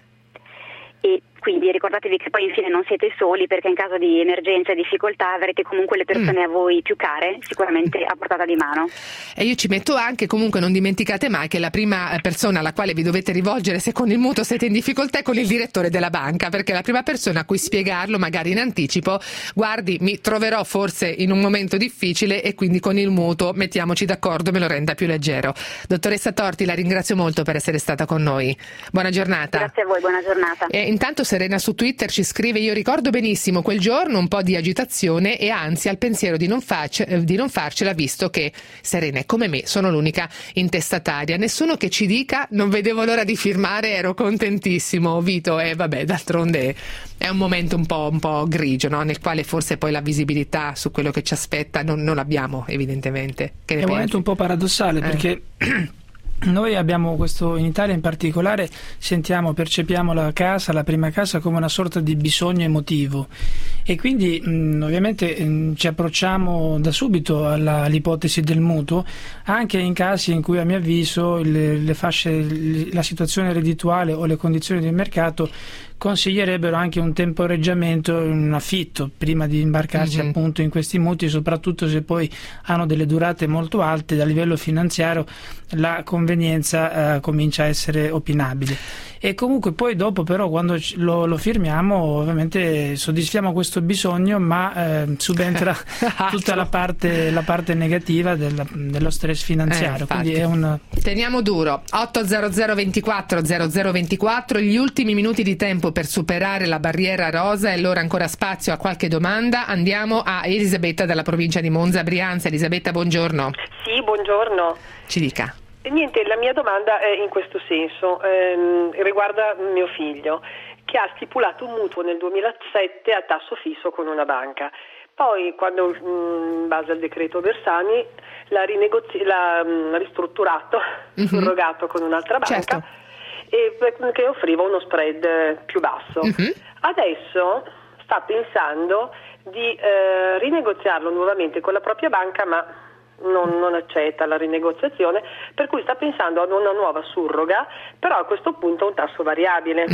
E quindi ricordatevi che poi infine non siete soli, perché in caso di emergenza e difficoltà avrete comunque le persone mm. a voi più care sicuramente a portata di mano. E io ci metto anche, comunque non dimenticate mai che la prima persona alla quale vi dovete rivolgere se con il mutuo siete in difficoltà è con il direttore della banca, perché è la prima persona a cui spiegarlo magari in anticipo: guardi, mi troverò forse in un momento difficile e quindi con il mutuo mettiamoci d'accordo, me lo renda più leggero. Dottoressa Torti, la ringrazio molto per essere stata con noi. Buona giornata. Grazie a voi, buona giornata. E intanto Serena su Twitter ci scrive: io ricordo benissimo quel giorno, un po' di agitazione e anzi al pensiero di non, farci, di non farcela, visto che Serena è come me, sono l'unica intestataria, nessuno che ci dica non vedevo l'ora di firmare, ero contentissimo. Vito, e eh, vabbè, d'altronde è un momento un po', un po' grigio, no? Nel quale forse poi la visibilità su quello che ci aspetta non, non l'abbiamo evidentemente. Che ne è un pensi? momento un po' paradossale eh. perché noi abbiamo questo, in Italia in particolare, sentiamo, percepiamo la casa, la prima casa, come una sorta di bisogno emotivo e quindi mh, ovviamente mh, ci approcciamo da subito alla, all'ipotesi del mutuo, anche in casi in cui a mio avviso le, le fasce, la situazione reddituale o le condizioni del mercato consiglierebbero anche un temporeggiamento in un affitto prima di imbarcarsi mm-hmm. appunto in questi mutui, soprattutto se poi hanno delle durate molto alte. A livello finanziario la convenienza eh, comincia a essere opinabile. E comunque poi dopo però quando lo, lo firmiamo ovviamente soddisfiamo questo bisogno, ma eh, subentra tutta la parte, la parte negativa del, dello stress finanziario. Eh, quindi è un... Teniamo duro. otto zero zero ventiquattro zero zero ventiquattro, gli ultimi minuti di tempo per superare la barriera rosa e allora ancora spazio a qualche domanda. Andiamo a Elisabetta dalla provincia di Monza, Brianza. Elisabetta, buongiorno. Sì, buongiorno. Ci dica. Niente, la mia domanda è in questo senso, ehm, riguarda mio figlio che ha stipulato un mutuo nel duemilasette a tasso fisso con una banca. Poi, quando in base al decreto Bersani l'ha, rinegozi- l'ha mh, ristrutturato, mm-hmm. surrogato con un'altra banca, certo. e che offriva uno spread più basso. Mm-hmm. Adesso sta pensando di eh, rinegoziarlo nuovamente con la propria banca, ma Non, non accetta la rinegoziazione, per cui sta pensando ad una nuova surroga, però a questo punto un tasso variabile. Mm.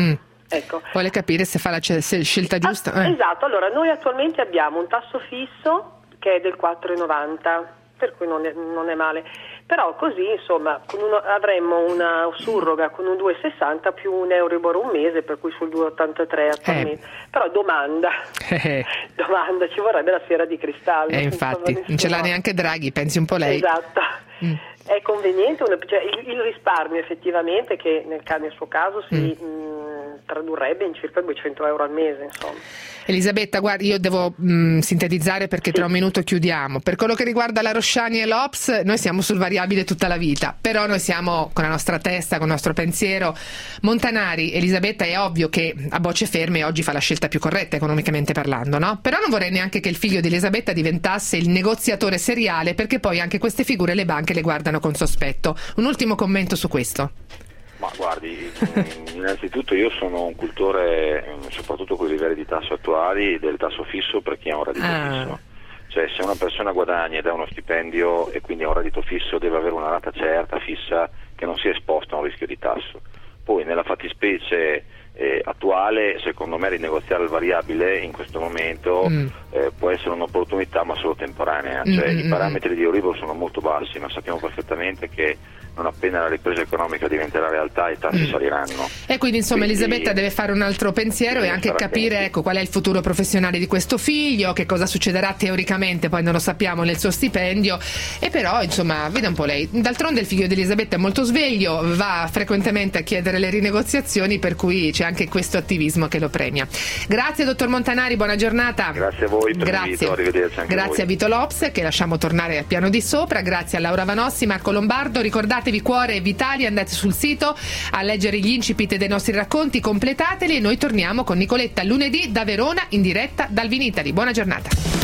Ecco. Vuole capire se fa la ce- se scelta giusta. Ah, eh. Esatto, allora noi attualmente abbiamo un tasso fisso che è del quattro virgola novanta, per cui non è, non è male. Però così, insomma, con uno, avremmo una surroga con un due virgola sessanta più un Euribor un mese, per cui sul due virgola ottantatré attualmente. Eh. Però domanda, Eh. domanda, ci vorrebbe la sfera di cristallo. Eh, infatti, insomma, non ce l'ha neanche Draghi, pensi un po' lei. Esatto. Mm. È conveniente, una, cioè, il, il risparmio effettivamente, che nel, nel suo caso si mm. mh, tradurrebbe in circa duecento euro al mese, insomma. Elisabetta, guardi, io devo mh, sintetizzare perché tra un minuto chiudiamo. Per quello che riguarda la Rosciani e l'O P S, noi siamo sul variabile tutta la vita, però noi siamo con la nostra testa, con il nostro pensiero. Montanari, Elisabetta, è ovvio che a bocce ferme oggi fa la scelta più corretta economicamente parlando, no? Però non vorrei neanche che il figlio di Elisabetta diventasse il negoziatore seriale, perché poi anche queste figure le banche le guardano con sospetto. Un ultimo commento su questo. Ma guardi, innanzitutto io sono un cultore, soprattutto con i livelli di tasso attuali, del tasso fisso per chi ha un reddito Ah. fisso. Cioè se una persona guadagna ed ha uno stipendio e quindi ha un reddito fisso, deve avere una rata certa, fissa, che non sia esposta a un rischio di tasso. Poi nella fattispecie eh, attuale, secondo me rinegoziare il variabile in questo momento mm. eh, può essere un'opportunità, ma solo temporanea. Cioè mm-hmm. i parametri di Euribor sono molto bassi, ma sappiamo perfettamente che non appena la ripresa economica diventerà realtà i tassi mm. saliranno. E quindi insomma quindi, Elisabetta deve fare un altro pensiero e anche capire ecco, qual è il futuro professionale di questo figlio, che cosa succederà teoricamente, poi non lo sappiamo, nel suo stipendio. E però insomma veda un po' lei, d'altronde il figlio di Elisabetta è molto sveglio, va frequentemente a chiedere le rinegoziazioni, per cui c'è anche questo attivismo che lo premia. Grazie dottor Montanari, buona giornata. Grazie a voi per Grazie. l'invito, arrivederci anche Grazie voi. a Vito Lops, che lasciamo tornare al piano di sopra, grazie a Laura Vanossi, Marco Lombardo. Ricordatevi Cuore e Vitali, andate sul sito a leggere gli incipit dei nostri racconti, completateli, e noi torniamo con Nicoletta lunedì da Verona in diretta dal Vinitaly. Buona giornata.